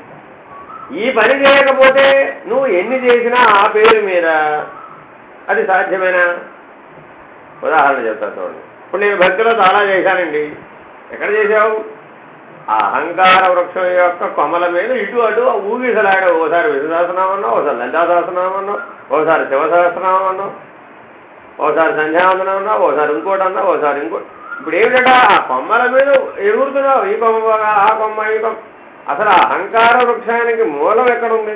ఈ పని చేయకపోతే నువ్వు ఎన్ని చేసినా ఆ పేరు మీద అది సాధ్యమేనా? ఉదాహరణ చెప్తాను చూడండి. ఇప్పుడు నేను భక్తిలో చాలా చేశానండి. ఎక్కడ చేశావు? ఆ అహంకార వృక్షం యొక్క కొమ్మల మీద ఇటు అటు ఊగిసలాడావు. ఓసారి విష్ణుసహస్రనామం అన్నావు, ఓసారి లలితా సహస్రనామం అన్నావు, ఓసారి శివసహస్రనామం అన్నావు, ఓసారి సంధ్యావందనం అన్నావు, ఓసారి ఇంకోటి అన్నావు, ఓసారి ఇంకోటి. ఇప్పుడు ఏమిటట? ఆ కొమ్మల మీద ఎగురుతున్నావు. ఈ కొమ్మ బాగా, ఆ కొమ్మ, ఈ కొమ్మ. అసలు ఆ అహంకార వృక్షానికి మూలం ఎక్కడుంది?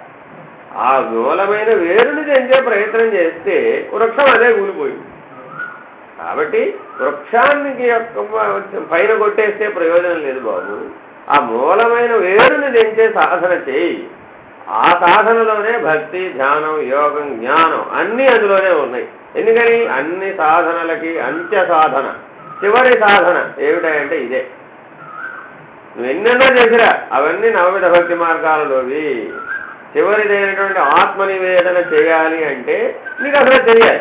ఆ మూలమైన వేరుని తెంచే ప్రయత్నం చేస్తే వృక్షం అదే కూలిపోయింది. కాబట్టి వృక్షానికి పైన కొట్టేస్తే ప్రయోజనం లేదు బాబు. ఆ మూలమైన వేరుని తెంచే సాధన చేయి. ఆ సాధనలోనే భక్తి, ధ్యానం, యోగం, జ్ఞానం అన్నీ అందులోనే ఉన్నాయి. ఎందుకని? అన్ని సాధనలకి అంత్య సాధన, చివరి సాధన ఏమిటంటే ఇదే. నువ్వు ఎన్నెన్నో చేసిరా, అవన్నీ నవవిధ భక్తి మార్గాలలోవి. చివరిదైనటువంటి ఆత్మనివేదన చేయాలి అంటే నీకు అసలు తెలియాలి.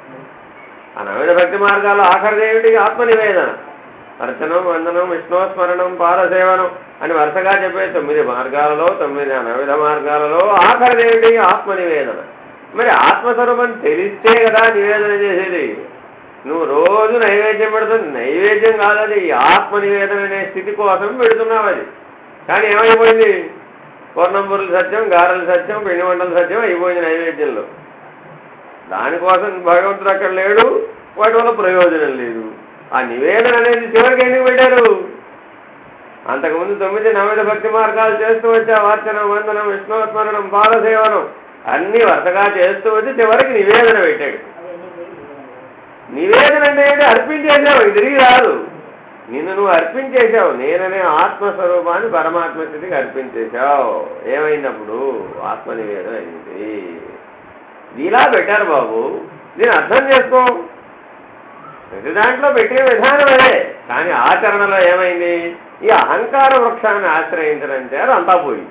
ఆ నవవిధ భక్తి మార్గాల్లో ఆఖరిదేమిటి? ఆత్మనివేదన. అర్చనం, వందనం, విష్ణుస్మరణం, పాదసేవనం అని వరుసగా చెప్పే 9 మార్గాలలో, 9 నవవిధ మార్గాలలో ఆఖరిదేమిటి? ఆత్మనివేదన. మరి ఆత్మస్వరూపం తెలిస్తే కదా నివేదన చేసేది. నువ్వు రోజు నైవేద్యం పెడుతుంది, నైవేద్యం కాదది, ఆత్మనివేదన అనే స్థితి కోసం పెడుతున్నావు అది. కానీ ఏమైపోయింది? పూర్ణంబురులు సత్యం, గారెలు సత్యం, పిండి వంటలు సత్యం అయిపోయింది నైవేద్యంలో. దానికోసం భగవంతుడు అక్కడ లేడు, వాటి వల్ల ప్రయోజనం లేదు. ఆ నివేదన అనేది చివరికి ఎందుకు పెట్టారు? అంతకుముందు 9 నవవిధ భక్తి మార్గాలు చేస్తూ వచ్చా. వార్చనం, వందనం, విష్ణుస్మరణం, పాదసేవనం అన్నీ వరుసగా చేస్తూ వచ్చి చివరికి నివేదన పెట్టాడు. నివేదన అంటే అర్పించేసావు, ఇది తిరిగి రాదు. నిన్ను నువ్వు అర్పించేశావు. నేననే ఆత్మస్వరూపాన్ని పరమాత్మ స్థితికి అర్పించేశావు. ఏమైనప్పుడు ఆత్మ నివేదన అయింది. ఇలా పెట్టారు బాబు. దీన్ని అర్థం చేసుకో. ప్రతి దాంట్లో పెట్టే విధానం అదే. కానీ ఆచరణలో ఏమైంది? ఈ అహంకార వృక్షాన్ని ఆశ్రయించడం చేయాలి, అంతా పోయింది.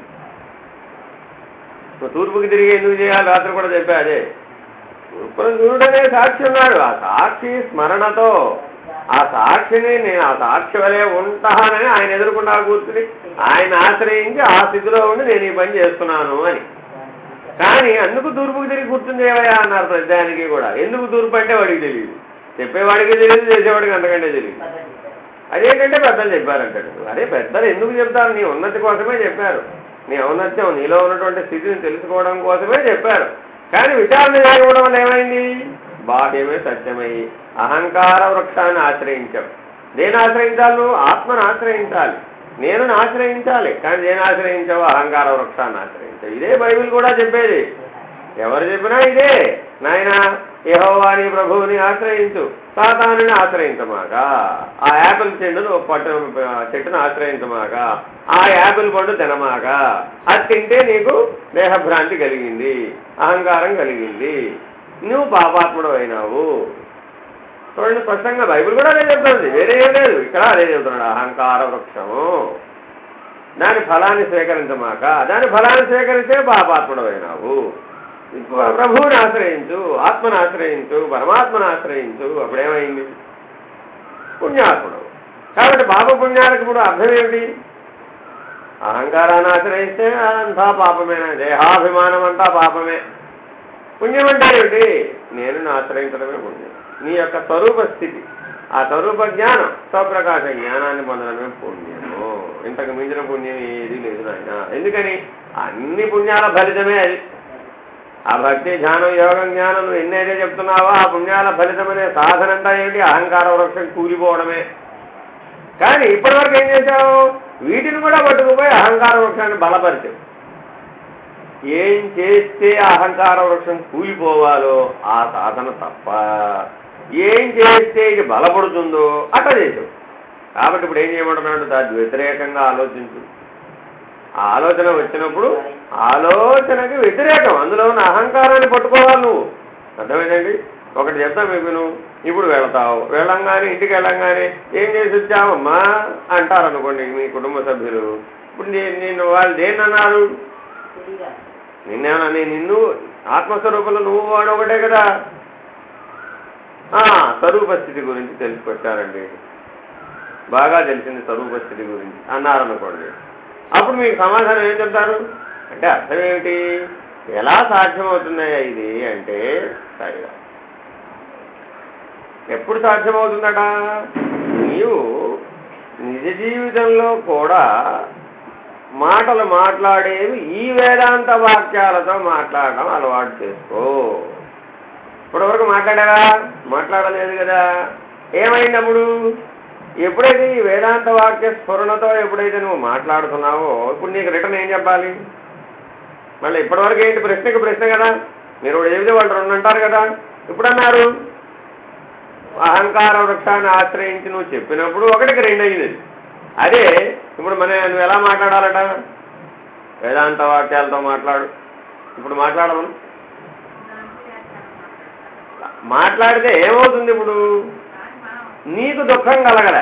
తూర్పుకి తిరిగి ఎందుకు చేయాలి? రాత్రి కూడా చెప్పా అదే. తూర్పును చూడనే సాక్షి ఉన్నాడు. ఆ సాక్షి స్మరణతో ఆ సాక్షిని నేను ఆ సాక్షి వలే ఉంటానని ఆయన ఎదుర్కొన్నా కూర్చుని ఆయన ఆశ్రయించి ఆ స్థితిలో ఉండి నేను ఈ పని చేస్తున్నాను అని. కానీ అందుకు తూర్పుకు తిరిగి కూర్చుని చేయవయా అన్నారు ప్రతిదానికి కూడా. ఎందుకు తూర్పు అంటే వాడికి తెలియదు, చెప్పేవాడికి తెలియదు, చేసేవాడికి అంతకంటే తెలియదు. అదేంటంటే పెద్దలు చెప్పారంటాడు. అదే పెద్దలు ఎందుకు చెప్తారు? నీ ఉన్నతి కోసమే చెప్పారు, నీ ఔన్నత్యం నీలో ఉన్నటువంటి స్థితిని తెలుసుకోవడం కోసమే చెప్పారు. కానీ విచారణ చేయకపోవడం వల్ల ఏమైంది? బాహ్యమే సత్యమై అహంకార వృక్షాన్ని ఆశ్రయించాం. దేని ఆశ్రయించాలి? నువ్వు ఆత్మను ఆశ్రయించాలి, నేను ఆశ్రయించాలి. కానీ దేని ఆశ్రయించావు? అహంకార వృక్షాన్ని ఆశ్రయించావు. ఇదే బైబిల్ కూడా చెప్పేది. ఎవరు చెప్పినా ఇదే, నాయన యెహోవాని ప్రభువుని ఆశ్రయించు, సాతానుని ఆశ్రయించమాక, ఆ యాపిల్ చెట్టును ఆశ్రయించమాక, ఆ యాపిల్ పండు తినమాక. అది తింటే నీకు దేహభ్రాంతి కలిగింది, అహంకారం కలిగింది, నువ్వు పాపాత్ముడు అయినావు. చూడండి, స్పష్టంగా బైబిల్ కూడా అదే చెప్తుంది, వేరే ఏం లేదు. ఇక్కడ అదే చెబుతున్నాడు. అహంకార వృక్షము, దాని ఫలాన్ని స్వీకరించమాక, దాని ఫలాన్ని స్వీకరిస్తే పాపాత్ముడు అయినావు. ప్రభువుని ఆశ్రయించు, ఆత్మను ఆశ్రయించు, పరమాత్మను ఆశ్రయించు. అప్పుడేమైంది? పుణ్యాత్ముడు. కాబట్టి పాప పుణ్యాలకు ఇప్పుడు అర్థం ఏమిటి? అహంకారాన్ని ఆశ్రయిస్తే అదంతా పాపమేనా? దేహాభిమానం అంతా పాపమే. పుణ్యం అంటే ఏమిటి? నేను ఆశ్రయించడమే పుణ్యం. నీ యొక్క స్వరూప స్థితి, ఆ స్వరూప జ్ఞానం, స్వప్రకాశ జ్ఞానాన్ని పొందడమే పుణ్యము. ఇంతకు మించిన పుణ్యం ఏది లేదు నాయన. ఎందుకని? అన్ని పుణ్యాల ఫలితమే అది. ఆ భక్తి, ధ్యానం, యోగం, జ్ఞానం నువ్వు ఎన్నైతే చెప్తున్నావో ఆ పుణ్యాల ఫలితమనే సాధనంతా ఏమిటి? అహంకార వృక్షం కూలిపోవడమే. కానీ ఇప్పటివరకు ఏం చేశావు? వీటిని కూడా పట్టుకుపోయి అహంకార వృక్షాన్ని బలపరిచావు. ఏం చేస్తే అహంకార వృక్షం కూలిపోవాలో ఆ సాధన తప్ప, ఏం చేస్తే ఇది బలపడుతుందో అట్లా చేసావు. కాబట్టి ఇప్పుడు ఏం చేయమంటున్నాడు? దాని వ్యతిరేకంగా ఆలోచించు. ఆ ఆలోచన వచ్చినప్పుడు ఆలోచనకి వ్యతిరేకం, అందులో ఉన్న అహంకారాన్ని పట్టుకోవాలి నువ్వు. అర్థమైందండి? ఒకటి చెప్తాం మీకు, నువ్వు ఇప్పుడు వెళతావు, వెళ్ళంగానే ఇంటికి వెళ్ళంగానే ఏం చేసి వచ్చావమ్మా అంటారు అనుకోండి మీ కుటుంబ సభ్యులు. ఇప్పుడు నిన్ను వాళ్ళు దేన్ని అన్నారు? నిన్నేమన్నా? నిన్ను ఆత్మస్వరూపంలో నువ్వు వాడు ఒకటే కదా. స్వరూప స్థితి గురించి తెలిసిపెట్టారండి, బాగా తెలిసింది స్వరూప స్థితి గురించి అన్నారనుకోండి. అప్పుడు మీకు సమాధానం ఏం చెప్తారు అంటే, అర్థం ఏమిటి? ఎలా సాధ్యమవుతున్నాయా ఇది అంటే, సరిగా ఎప్పుడు సాధ్యమవుతుందట? నీవు నిజ జీవితంలో కూడా మాటలు మాట్లాడేవి ఈ వేదాంత వాక్యాలతో మాట్లాడడం అలవాటు చేసుకో. ఇప్పటివరకు మాట్లాడావా? మాట్లాడలేదు కదా. ఏమైనప్పుడు? ఎప్పుడైతే ఈ వేదాంత వాక్య స్ఫురణతో ఎప్పుడైతే నువ్వు మాట్లాడుతున్నావో ఇప్పుడు నీకు రిటర్న్ ఏం చెప్పాలి? మళ్ళీ ఇప్పటివరకు ఏంటి? ప్రశ్నకి ప్రశ్న కదా. మీరు చెబితే వాళ్ళు రెండు అంటారు కదా. ఇప్పుడు అన్నారు అహంకార వృక్షాన్ని ఆశ్రయించి నువ్వు చెప్పినప్పుడు ఒకటికి రెండు అయింది. అదే ఇప్పుడు నువ్వు ఎలా మాట్లాడాలట? వేదాంత వాక్యాలతో మాట్లాడు. ఇప్పుడు మాట్లాడమను. మాట్లాడితే ఏమవుతుంది? ఇప్పుడు నీకు దుఃఖం కలగలే.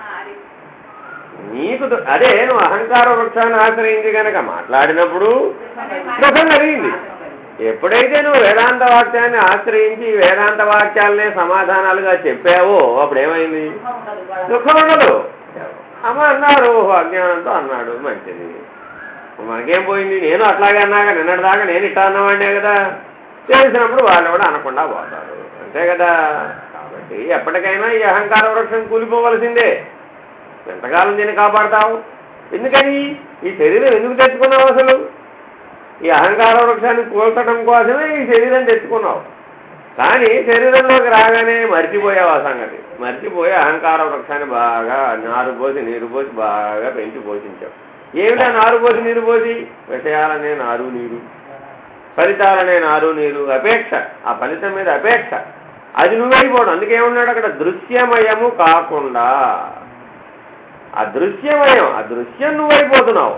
నీకు అదే నువ్వు అహంకార వృక్షాన్ని ఆశ్రయించి కనుక మాట్లాడినప్పుడు దుఃఖం కలిగింది. ఎప్పుడైతే నువ్వు వేదాంత వాక్యాన్ని ఆశ్రయించి వేదాంత వాక్యాలనే సమాధానాలుగా చెప్పావో అప్పుడు ఏమైంది? దుఃఖం ఉండదు. అమ్మ అన్నారు, అజ్ఞానంతో అన్నాడు, మంచిది, మనకేం పోయింది? నేను అట్లాగే అన్నాక నిన్నటిదాకా నేను ఇట్లా అన్నవాడినే కదా. తెలిసినప్పుడు వాళ్ళు కూడా అనకుండా పోతారు, అంతే కదా. కాబట్టి ఎప్పటికైనా ఈ అహంకార వృక్షం కూలిపోవలసిందే. ఎంతకాలం దీన్ని కాపాడతావు? ఎందుకని? ఈ శరీరం ఎందుకు తెచ్చుకున్నావు అసలు? ఈ అహంకార వృక్షాన్ని కూల్చడం కోసమే ఈ శరీరం తెచ్చుకున్నావు. కానీ శరీరంలోకి రాగానే మర్చిపోయావు ఆ సంగతి. మర్చిపోయి అహంకార వృక్షాన్ని బాగా నారు పోసి నీరు పోసి బాగా పెంచి పోషించావు. ఏమిటా నారు పోసి నీరు పోసి? విషయాలనే నారు నీరు, ఫలితాలనే నారు నీరు, అపేక్ష, ఆ ఫలితం మీద అపేక్ష, అది నువ్వైపోవడం. అందుకేమన్నాడు అక్కడ? దృశ్యమయము కాకుండా. ఆ దృశ్యమయం, ఆ దృశ్యం నువ్వైపోతున్నావు.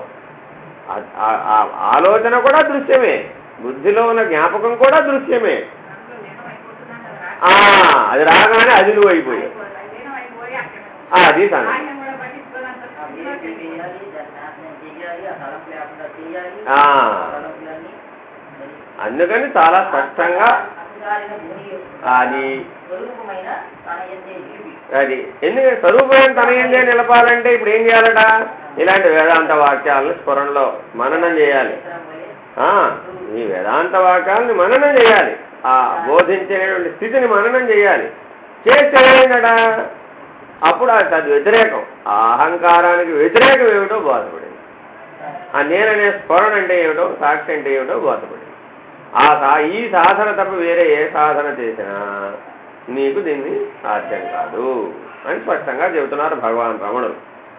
ఆలోచన కూడా దృశ్యమే, బుద్ధిలో ఉన్న జ్ఞాపకం కూడా దృశ్యమే. అది రాగానే అది నువ్వు అయిపోయావు. అది సంగతి. అందుకని చాలా స్పష్టంగా అది అది ఎందుకంటే స్వరూపమైన తన ఎందే నిలపాలంటే ఇప్పుడు ఏం చేయాలట? ఇలాంటి వేదాంత వాక్యాలను స్ఫురణలో మననం చేయాలి. ఈ వేదాంత వాక్యాలని మననం చేయాలి. ఆ బోధించేటువంటి స్థితిని మననం చేయాలి. చేస్తే ఏమైందట? అప్పుడు అది వ్యతిరేకం, ఆ అహంకారానికి వ్యతిరేకం ఏమిటో బోధపడింది. ఆ నేననే స్ఫురణ అంటే ఏమిటో, సాక్షి అంటే ఏమిటో బోధపడింది. ఈ సాధన తప్ప వేరే ఏ సాధన చేసినా నీకు దీన్ని సాధ్యం కాదు అని స్పష్టంగా చెబుతున్నారు భగవాన్ రమణులు.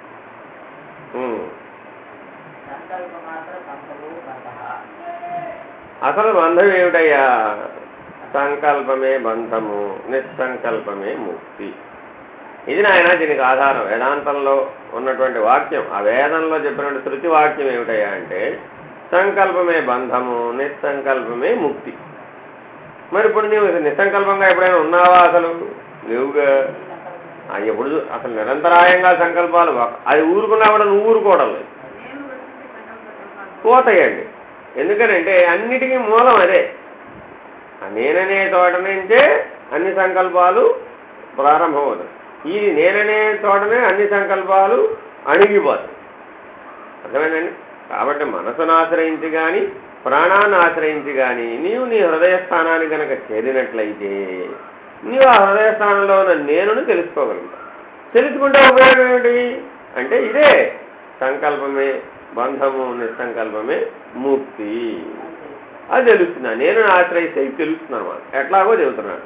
అసలు బంధం ఏమిటయ్యా? సంకల్పమే బంధము, నిస్సంకల్పమే ముక్తి. ఇది నాయన దీనికి ఆధారం వేదాంతంలో ఉన్నటువంటి వాక్యం. ఆ వేదంలో చెప్పినటువంటి శృతి వాక్యం ఏమిటయ్యా అంటే సంకల్పమే బంధము, నిస్సంకల్పమే ముక్తి. మరి ఇప్పుడు నీవు నిస్సంకల్పంగా ఎప్పుడైనా ఉన్నావా? అసలు లేవుగా. ఎప్పుడు అసలు నిరంతరాయంగా సంకల్పాలు అది ఊరుకున్నా కూడా నువ్వు ఊరుకోవడం లేదు, పోతాయండి. ఎందుకనంటే అన్నిటికీ మూలం అదే. నేననే చోట నుంచే అన్ని సంకల్పాలు ప్రారంభమవుతాయి. ఇది నేననే చోటనే అన్ని సంకల్పాలు అణిగిపోతాయి. అర్థమైందండి? కాబట్టి మనసును ఆశ్రయించి కానీ ప్రాణాన్ని ఆశ్రయించి కానీ నీవు నీ హృదయ స్థానాన్ని కనుక చేరినట్లయితే నీవు ఆ హృదయ స్థానంలో ఉన్న నేనును తెలుసుకోగలుగుతావు. తెలుసుకుంటే ఉపయోగం ఏమిటి అంటే ఇదే సంకల్పమే బంధము, నిస్సంకల్పమే ముక్తి. అది తెలుస్తున్నా. నేను ఆశ్రయిస్తే ఇది తెలుస్తున్నాను అన్నమాట. ఎట్లాగో చెబుతున్నాను.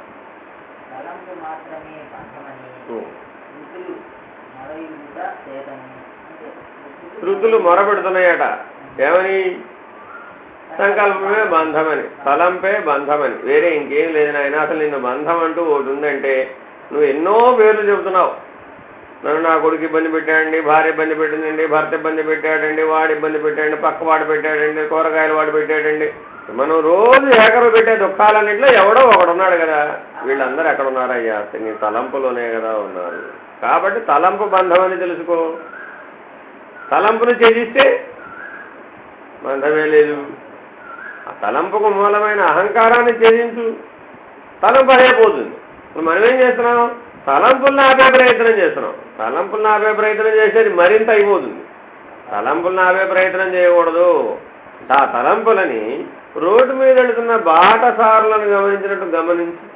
శృతులు మొరపెడుతున్నాయట ఏమని? సంకల్పమే బంధమని, తలంపే బంధమని. వేరే ఇంకేం లేదు నాయన. అసలు నిన్ను బంధం అంటూ ఒకటి ఉందంటే నువ్వు ఎన్నో పేర్లు చెబుతున్నావు. నన్ను నా కొడుకు ఇబ్బంది పెట్టాడండి, భార్య ఇబ్బంది పెట్టిందండి, భర్త ఇబ్బంది పెట్టాడండి, వాడు ఇబ్బంది పెట్టాడండి, పక్క వాడు పెట్టాడండి, కూరగాయలు వాడు పెట్టాడండి. మనం రోజు ఏకరు పెట్టే దుఃఖాలన్నింటిలో ఎవడో ఒకడున్నాడు కదా. వీళ్ళందరూ ఎక్కడ ఉన్నారయ్యా? నీ తలంపులోనే కదా ఉన్నారు. కాబట్టి తలంపు బంధం అని తెలుసుకో. తలంపును త్యజిస్తే బంధమే లేదు. ఆ తలంపుకు మూలమైన అహంకారాన్ని త్యజించు, తలంపు అయిపోతుంది. ఇప్పుడు మనం ఏం చేస్తున్నాం? తలంపులను ఆపే ప్రయత్నం చేస్తున్నాం. తలంపులను ఆపే ప్రయత్నం చేసేది మరింత అయిపోతుంది. తలంపులను ఆపే ప్రయత్నం చేయకూడదు. ఆ తలంపులని రోడ్డు మీద వెళుతున్న బాటసారులను గమనించినట్టు గమనించి.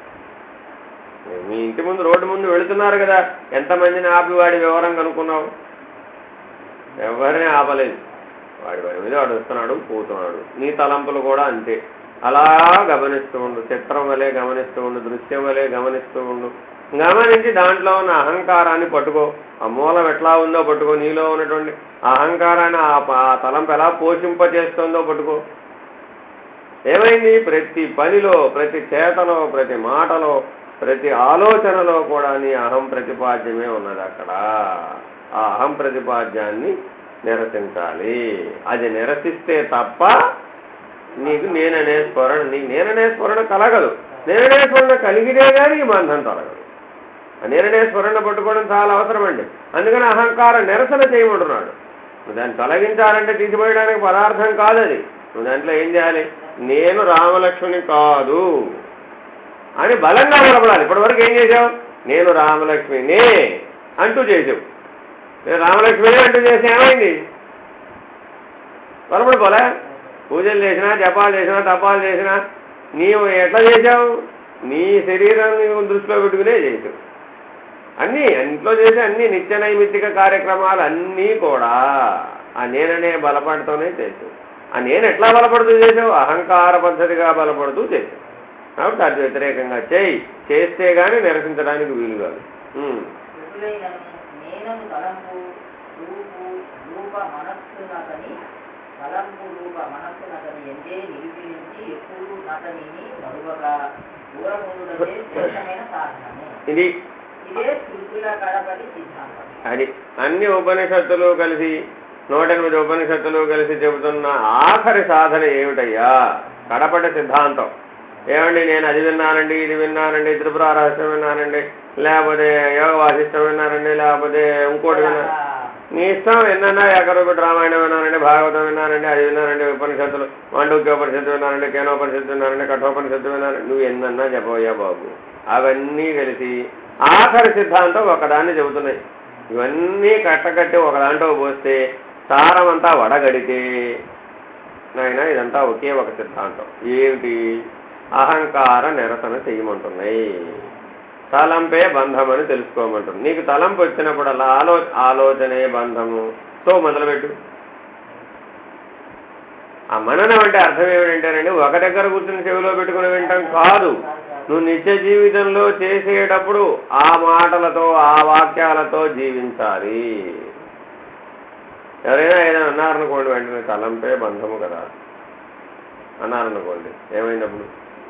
మీ ఇంటి ముందు రోడ్డు ముందు వెళుతున్నారు కదా, ఎంతమందిని ఆపి వాడి వివరం కనుక్కున్నావు? ఎవరిని ఆపలేదు. వాడి వాడి మీద వాడు వస్తున్నాడు, పోతున్నాడు. నీ తలంపులు కూడా అంతే. అలా గమనిస్తూ ఉండు. చిత్రం వలె గమనిస్తూ ఉండు, దృశ్యం వలె గమనిస్తూ ఉండు. గమనించి దాంట్లో ఉన్న అహంకారాన్ని పట్టుకో. ఆ మూలం ఎట్లా ఉందో పట్టుకో. నీలో ఉన్నటువంటి అహంకారాన్ని ఆ తలంపు ఎలా పోషింపచేస్తుందో పట్టుకో. ఏమైంది? ప్రతి పనిలో, ప్రతి చేతలో, ప్రతి మాటలో, ప్రతి ఆలోచనలో కూడా నీ అహం ప్రతిపాద్యమే ఉన్నది. అక్కడ ఆ అహం ప్రతిపాద్యాన్ని నిరసించాలి. అది నిరసిస్తే తప్ప నీకు నేననే స్ఫురణ కలగదు. నేననే స్ఫురణ కలిగితే కానీ ఈ బంధం తొలగదు. ఆ నేననే స్ఫురణ పట్టుకోవడం చాలా అవసరం అండి. అందుకని అహంకార నిరసన చేయమంటున్నాడు. నువ్వు దాన్ని తొలగించాలంటే తీసిపోయడానికి పదార్థం కాదు అది. నువ్వు దాంట్లో ఏం చేయాలి? నేను రామలక్ష్మిని కాదు అని బలంగా నిలబడాలి. ఇప్పటివరకు ఏం చేసావు? నేను రామలక్ష్మినే అంటూ చేసావు. నేను రామలక్ష్మినే అంటూ చేసి ఏమైంది? బలపడిపోలే. పూజలు చేసినా, జపాలు చేసినా, తపాలు చేసినా నీవు ఎట్లా చేసావు? నీ శరీరాన్ని దృష్టిలో పెట్టుకునే చేసావు. అన్నీ ఇంట్లో చేసే అన్ని నిత్య నైమిత్తిక కార్యక్రమాలు అన్నీ కూడా ఆ నేననే బలపడుతూనే చేసావు. ఆ నేను ఎట్లా బలపడుతూ చేసావు? అహంకార పద్ధతిగా బలపడుతూ చేసావు. కాబట్టి అది వ్యతిరేకంగా చేస్తే గానీ నిరసించడానికి వీలు కాదు. ఇది అది అన్ని ఉపనిషత్తులు కలిసి 108 ఉపనిషత్తులు కలిసి చెబుతున్న ఆఖరి సాధన ఏమిటయ్యా? కడపటి సిద్ధాంతం. ఏమండి నేను అది విన్నానండి, ఇది విన్నానండి, త్రిపుర రహస్యం విన్నానండి, లేకపోతే యోగ వాసిష్టం విన్నానండి, లేకపోతే ఇంకోటి విన్నాను. నీ ఇష్టం ఎన్నన్నా ఏకరూపుడు రామాయణం విన్నానండి, భాగవతం విన్నానండి, అది విన్నానండి, ఉపనిషత్తులు మాండూక్యోపనిషత్తు విన్నానండి, కేనోపనిషత్తు విన్నానండి, కఠోపనిషత్తు విన్నానండి, నువ్వు ఎన్నన్నా చెప్పబోయా బాబు. అవన్నీ కలిసి ఆఖరి సిద్ధాంతం ఒకదాన్ని చెబుతున్నాయి. ఇవన్నీ కట్టకట్టి ఒక దాంట్లో పోస్తే సారమంతా వడగడితే నాయన ఇదంతా ఒకే ఒక సిద్ధాంతం. ఏమిటి? అహంకార నిరసన చేయమంటున్నాయి. తలంపే బంధం అని తెలుసుకోమంటుంది. నీకు తలంపు వచ్చినప్పుడల్లా ఆలోచనే బంధము తో మొదలుపెట్టు. ఆ మననం అంటే అర్థం ఏమిటంటేనండి, ఒక దగ్గర కూర్చుని చెవిలో పెట్టుకుని వింటాం కాదు. నువ్వు నిత్య జీవితంలో చేసేటప్పుడు ఆ మాటలతో ఆ వాక్యాలతో జీవించాలి. ఎవరైనా ఏదైనా అన్నారనుకోండి, వెంటనే తలంపే బంధము కదా అన్నారనుకోండి, ఏమైనప్పుడు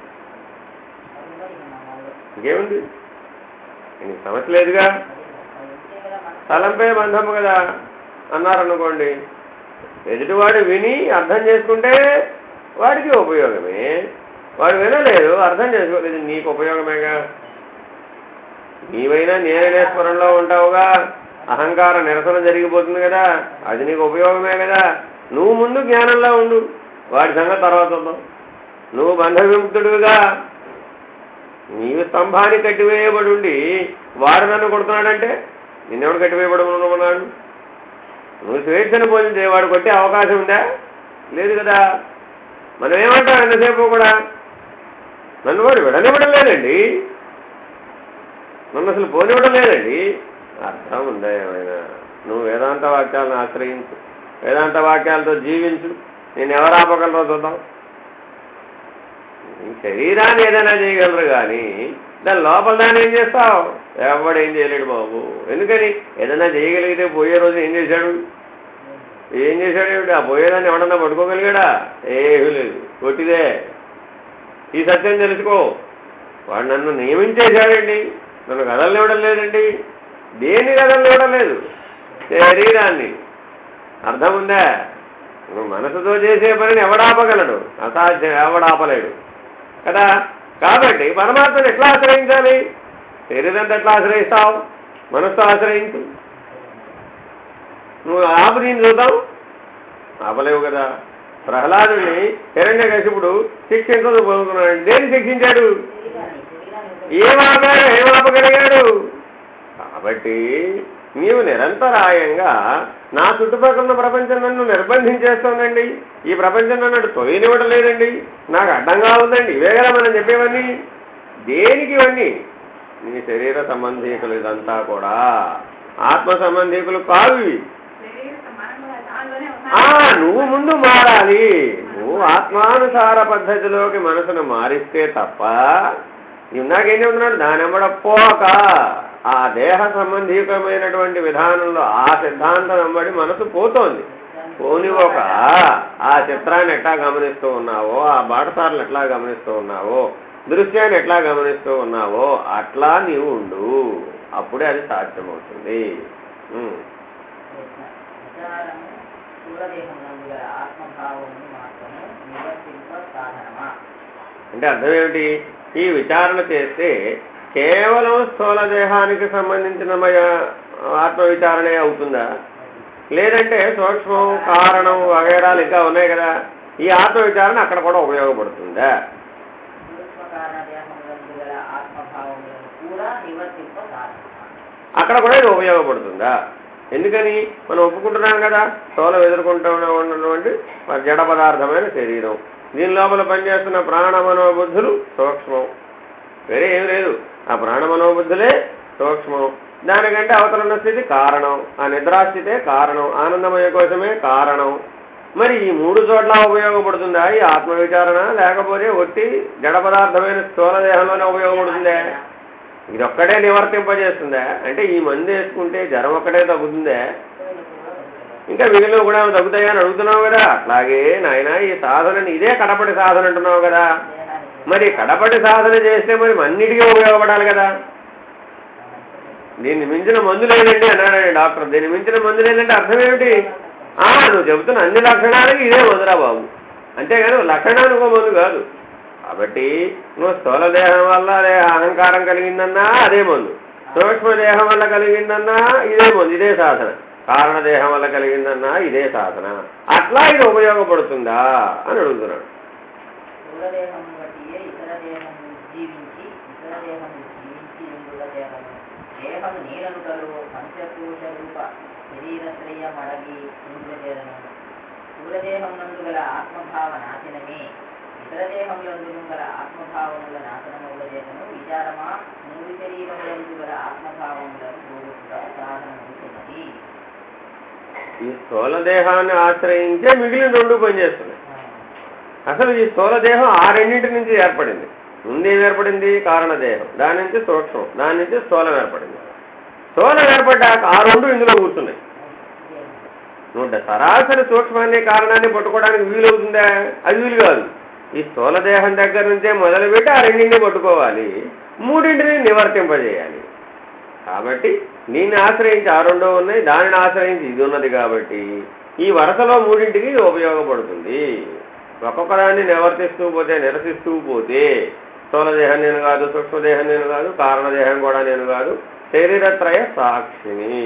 ఇంకేముంది? నీకు సమస్య లేదుగా. తలంపే బంధము కదా అన్నారనుకోండి, ఎదుటివాడు విని అర్థం చేసుకుంటే వాడికి ఉపయోగమే. వాడు వినలేదు, అర్థం చేసుకోలేదు, నీకు ఉపయోగమేగా. నీవైనా నేనైనా స్మరణలో ఉంటావుగా, అహంకార నిరసన జరిగిపోతుంది కదా, అది నీకు ఉపయోగమే కదా. నువ్వు ముందు జ్ఞానంలో ఉండు, వాడి సంగతి తర్వాత చూద్దాం. నువ్వు బంధ విముక్తుడుగా, నీవు స్తంభాన్ని కట్టివేయబడి ఉండి వాడు నన్ను కొడుతున్నాడంటే నిన్నెవడు కట్టివేయబడి ఉన్నాడు? నువ్వు స్వేచ్ఛను పోలిందే వాడు కొట్టే అవకాశం ఉందా? లేదు కదా. మనం ఏమంటాం ఎంతసేపు కూడా, నన్ను వాడు విడనివ్వడం లేదండి, నన్ను అసలు పోనివ్వడం లేదండి. అర్థం ఉందా ఏమైనా? నువ్వు వేదాంత వాక్యాలను ఆశ్రయించు, వేదాంత వాక్యాలతో జీవించు, నేను ఎవరు ఆపగలరో చూద్దాం. శరీరాన్ని ఏదైనా చేయగలరు కానీ దాని లోపల దాన్ని ఏం చేస్తావు? ఎవడు ఏం చేయలేడు బాబు. ఎందుకని? ఏదైనా చేయగలిగితే పోయే రోజు ఏం చేశాడు? ఏమిటి? ఆ పోయేదాన్ని ఎవడన్నా పట్టుకోగలిగాడా? ఏమీ లేదు, కొట్టిదే. ఈ సత్యం తెలుసుకో. వాడు నన్ను నియమించేశాడండి, నన్ను కదలనివ్వడం లేదండి. దేన్ని కదలనివ్వడం లేదు? శరీరాన్ని. అర్థం ఉందా? నువ్వు మనసుతో చేసే పనిని ఎవడాపగలడు? అసాధ్యం, ఎవడాపలేడు కదా. కాబట్టి పరమాత్మను ఎట్లా ఆశ్రయించాలి? శరీరంతో ఎట్లా ఆశ్రయిస్తావు? మనసుతో ఆశ్రయించు. నువ్వు ఆపు, నేను చూద్దాం, ఆపలేవు కదా. ప్రహ్లాదుని హిరణ్యకశిపుడు శిక్షించదు పొందుతున్నాడు. దేన్ని శిక్షించాడు? ఏమాపగలిగాడు? కాబట్టి నీవు నిరంతరాయంగా నా చుట్టుపక్కల ఉన్న ప్రపంచం నన్ను నిర్బంధించేస్తోందండి, ఈ ప్రపంచం నన్ను తొలగినివ్వడం లేదండి, నాకు అడ్డంగా ఉందండి, ఇవే కదా మనం చెప్పేవన్నీ. దేనికి ఇవన్నీ? నీ శరీర సంబంధీకులు, ఇదంతా కూడా ఆత్మ సంబంధీకులు కావు. నువ్వు ముందు మారాలి. నువ్వు ఆత్మానుసార పద్ధతిలోకి మనసును మారిస్తే తప్ప, ఇందాకేం చెబుతున్నాడు? దాని వెంబడ పోక ఆ దేహ సంబంధీకమైనటువంటి విధానంలో ఆ సిద్ధాంతం వెంబడి మనసు పోతోంది. పోని ఒక ఆ చిత్రాన్ని ఎట్లా గమనిస్తూ ఉన్నావో, ఆ బాటసార్లు ఎట్లా గమనిస్తూ ఉన్నావో, దృశ్యాన్ని ఎట్లా గమనిస్తూ ఉన్నావో అట్లా నీవు ఉండు. అప్పుడే అది సాధ్యమవుతుంది. అంటే అర్థం ఏమిటి? ఈ విచారణ చేస్తే కేవలం స్థూల దేహానికి సంబంధించిన ఆత్మవిచారణే అవుతుందా? లేదంటే సూక్ష్మం, కారణం వగైరాలు ఇంకా ఉన్నాయి కదా, ఈ ఆత్మవిచారణ అక్కడ కూడా ఉపయోగపడుతుందా? అక్కడ కూడా ఇది ఉపయోగపడుతుందా? ఎందుకని? మనం ఒప్పుకుంటున్నాం కదా, స్థూలం ఎదుర్కొంటూ ఉన్నటువంటి జడ పదార్థమైన శరీరం, దీని లోపల పనిచేస్తున్న ప్రాణమనోబుద్ధులు సూక్ష్మం, వేరే ఏం లేదు. ఆ ప్రాణమనోబుద్ధులే సూక్ష్మం, దానికంటే అవతలున్న స్థితి కారణం, ఆ నిద్రాస్థితే కారణం, ఆనందమయ కోసమే కారణం. మరి ఈ మూడు చోట్ల ఉపయోగపడుతుందా ఈ ఆత్మవిచారణ? లేకపోతే ఒట్టి జడ పదార్థమైన స్థూల దేహంలోనే ఉపయోగపడుతుందే? ఇదొక్కడే నివర్తింపజేస్తుందా? అంటే ఈ మందు వేసుకుంటే జ్వరం ఒక్కటే తగ్గుతుందే, ఇంకా మిగిలిన కూడా తగ్గుతాయని అడుగుతున్నావు కదా. అట్లాగే నాయన ఈ సాధనని ఇదే కడపటి సాధన అంటున్నావు కదా, మరి కడపటి సాధన చేస్తే మరి అన్నిటికీ ఉపయోగపడాలి కదా. దీన్ని మించిన మందు లేదండి అన్నాడండి డాక్టర్. దీన్ని మించిన మందు లేదంటే అర్థం ఏమిటి? నువ్వు చెబుతున్న అన్ని లక్షణాలకి ఇదే మందురా బాబు, అంతేగాని లక్షణానికి ఒక మందు కాదు. కాబట్టి నువ్వు స్థూల దేహం వల్ల అహంకారం కలిగిందన్నా అదే మందు, సూక్ష్మదేహం వల్ల కలిగిందన్నా ఇదే మందు, ఇదే సాధన. కారణదేహం వల్ల కలిగిందన్నా ఇదే సాధన. అట్లా ఇది ఉపయోగపడుతుందా అని అడుగుతున్నాడు. స్థూలదేహము బట్టియే ఇతర దేహము జీవించి దేహము నీరనుకలు పంచకోశ రూప శరీరత్రయమడగి ఇంద్రజేరను. స్థూలదేహం నందు గల ఆత్మభావ నాశనమే ఇతర దేహములందును గల ఆత్మభావముల నాశనముల చేతను విచారమా మూడు శరీరములందు గల ఆత్మభావములను బోధుట సాధనమవుతున్నది. ఈ స్థూలదేహాన్ని ఆశ్రయించే మిగిలిన రెండు పనిచేస్తున్నాయి. అసలు ఈ స్థూలదేహం ఆ రెండింటి నుంచి ఏర్పడింది. ముందేం ఏర్పడింది? కారణదేహం, దాని నుంచి సూక్ష్మం, దాని నుంచి స్థూలం ఏర్పడింది. స్థూలం ఏర్పడ్డాక ఆ రెండు ఇందులో కూర్చున్నాయి. నువ్వు సరాసరి సూక్ష్మాన్ని కారణాన్ని పట్టుకోవడానికి వీలవుతుందా? అది వీలు కాదు. ఈ స్థూలదేహం దగ్గర నుంచే మొదలుపెట్టి ఆ రెండింటిని పట్టుకోవాలి, మూడింటిని నివర్తింపజేయాలి. కాబట్టి దీన్ని ఆశ్రయించి ఆ రెండో ఉన్నాయి, దానిని ఆశ్రయించి ఇది ఉన్నది. కాబట్టి ఈ వరుసలో మూడింటికి ఇది ఉపయోగపడుతుంది. ఒక్కొక్కదాన్ని నివర్తిస్తూ పోతే, నిరసిస్తూ పోతే స్థూలదేహం నేను కాదు, సూక్ష్మదేహం నేను కాదు, కారణదేహం కూడా నేను కాదు, శరీరత్రయ సాక్షిని.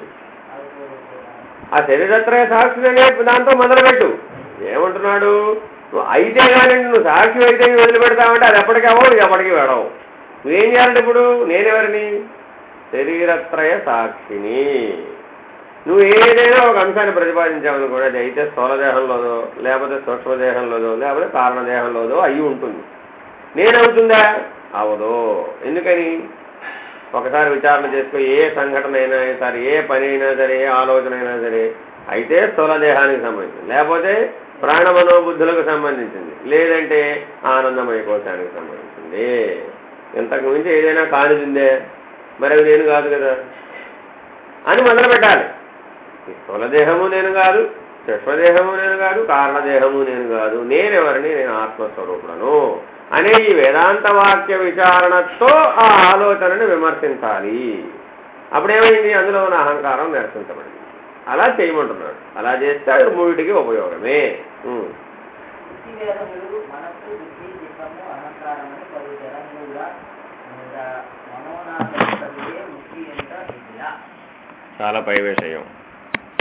ఆ శరీరత్రయ సాక్షిని అనే దాంతో మొదలుపెట్టు. ఏమంటున్నాడు? నువ్వు అయితే కానీ నువ్వు సాక్షి అయితే వదిలిపెడతావంటే అది ఎప్పటికీ అవ్వవు, ఇది ఎప్పటికీ వెడవు. నువ్వేం చేయాలంటే ఇప్పుడు నేనెవరిని? శరీరత్రయ సాక్షిని. నువ్వు ఏదైనా ఒక అంశాన్ని ప్రతిపాదించావనుకోండి, అది అయితే స్థూలదేహంలోదో, లేకపోతే సూక్ష్మదేహంలోదో, లేకపోతే కారణదేహంలోదో అయి ఉంటుంది. నేనవుతుందా? అవదో. ఎందుకని? ఒకసారి విచారణ చేసుకో. ఏ సంఘటన అయినా సరే, ఏ పని అయినా సరే, ఏ ఆలోచన అయినా సరే అయితే స్థూలదేహానికి సంబంధించింది, లేకపోతే ప్రాణమనోబుద్ధులకు సంబంధించింది, లేదంటే ఆనందమయ కోశానికి సంబంధించింది. ఇంతకు మించి ఏదైనా కానిదిందే, మరి అవి నేను కాదు కదా అని మొదలు పెట్టాలి. ఈ స్థూలదేహము నేను కాదు, సూక్ష్మదేహము నేను కాదు, కారణదేహము నేను కాదు, నేనెవరిని? నేను ఆత్మస్వరూపుడను అనే ఈ వేదాంత వాక్య విచారణతో ఆ ఆలోచనని విమర్శించాలి. అప్పుడేమైంది? అందులో ఉన్న అహంకారం నిరసించబడింది. అలా చేయమంటున్నాడు. అలా చేస్తే అది మూడిటికి ఉపయోగమే. చాలా పై విషయం.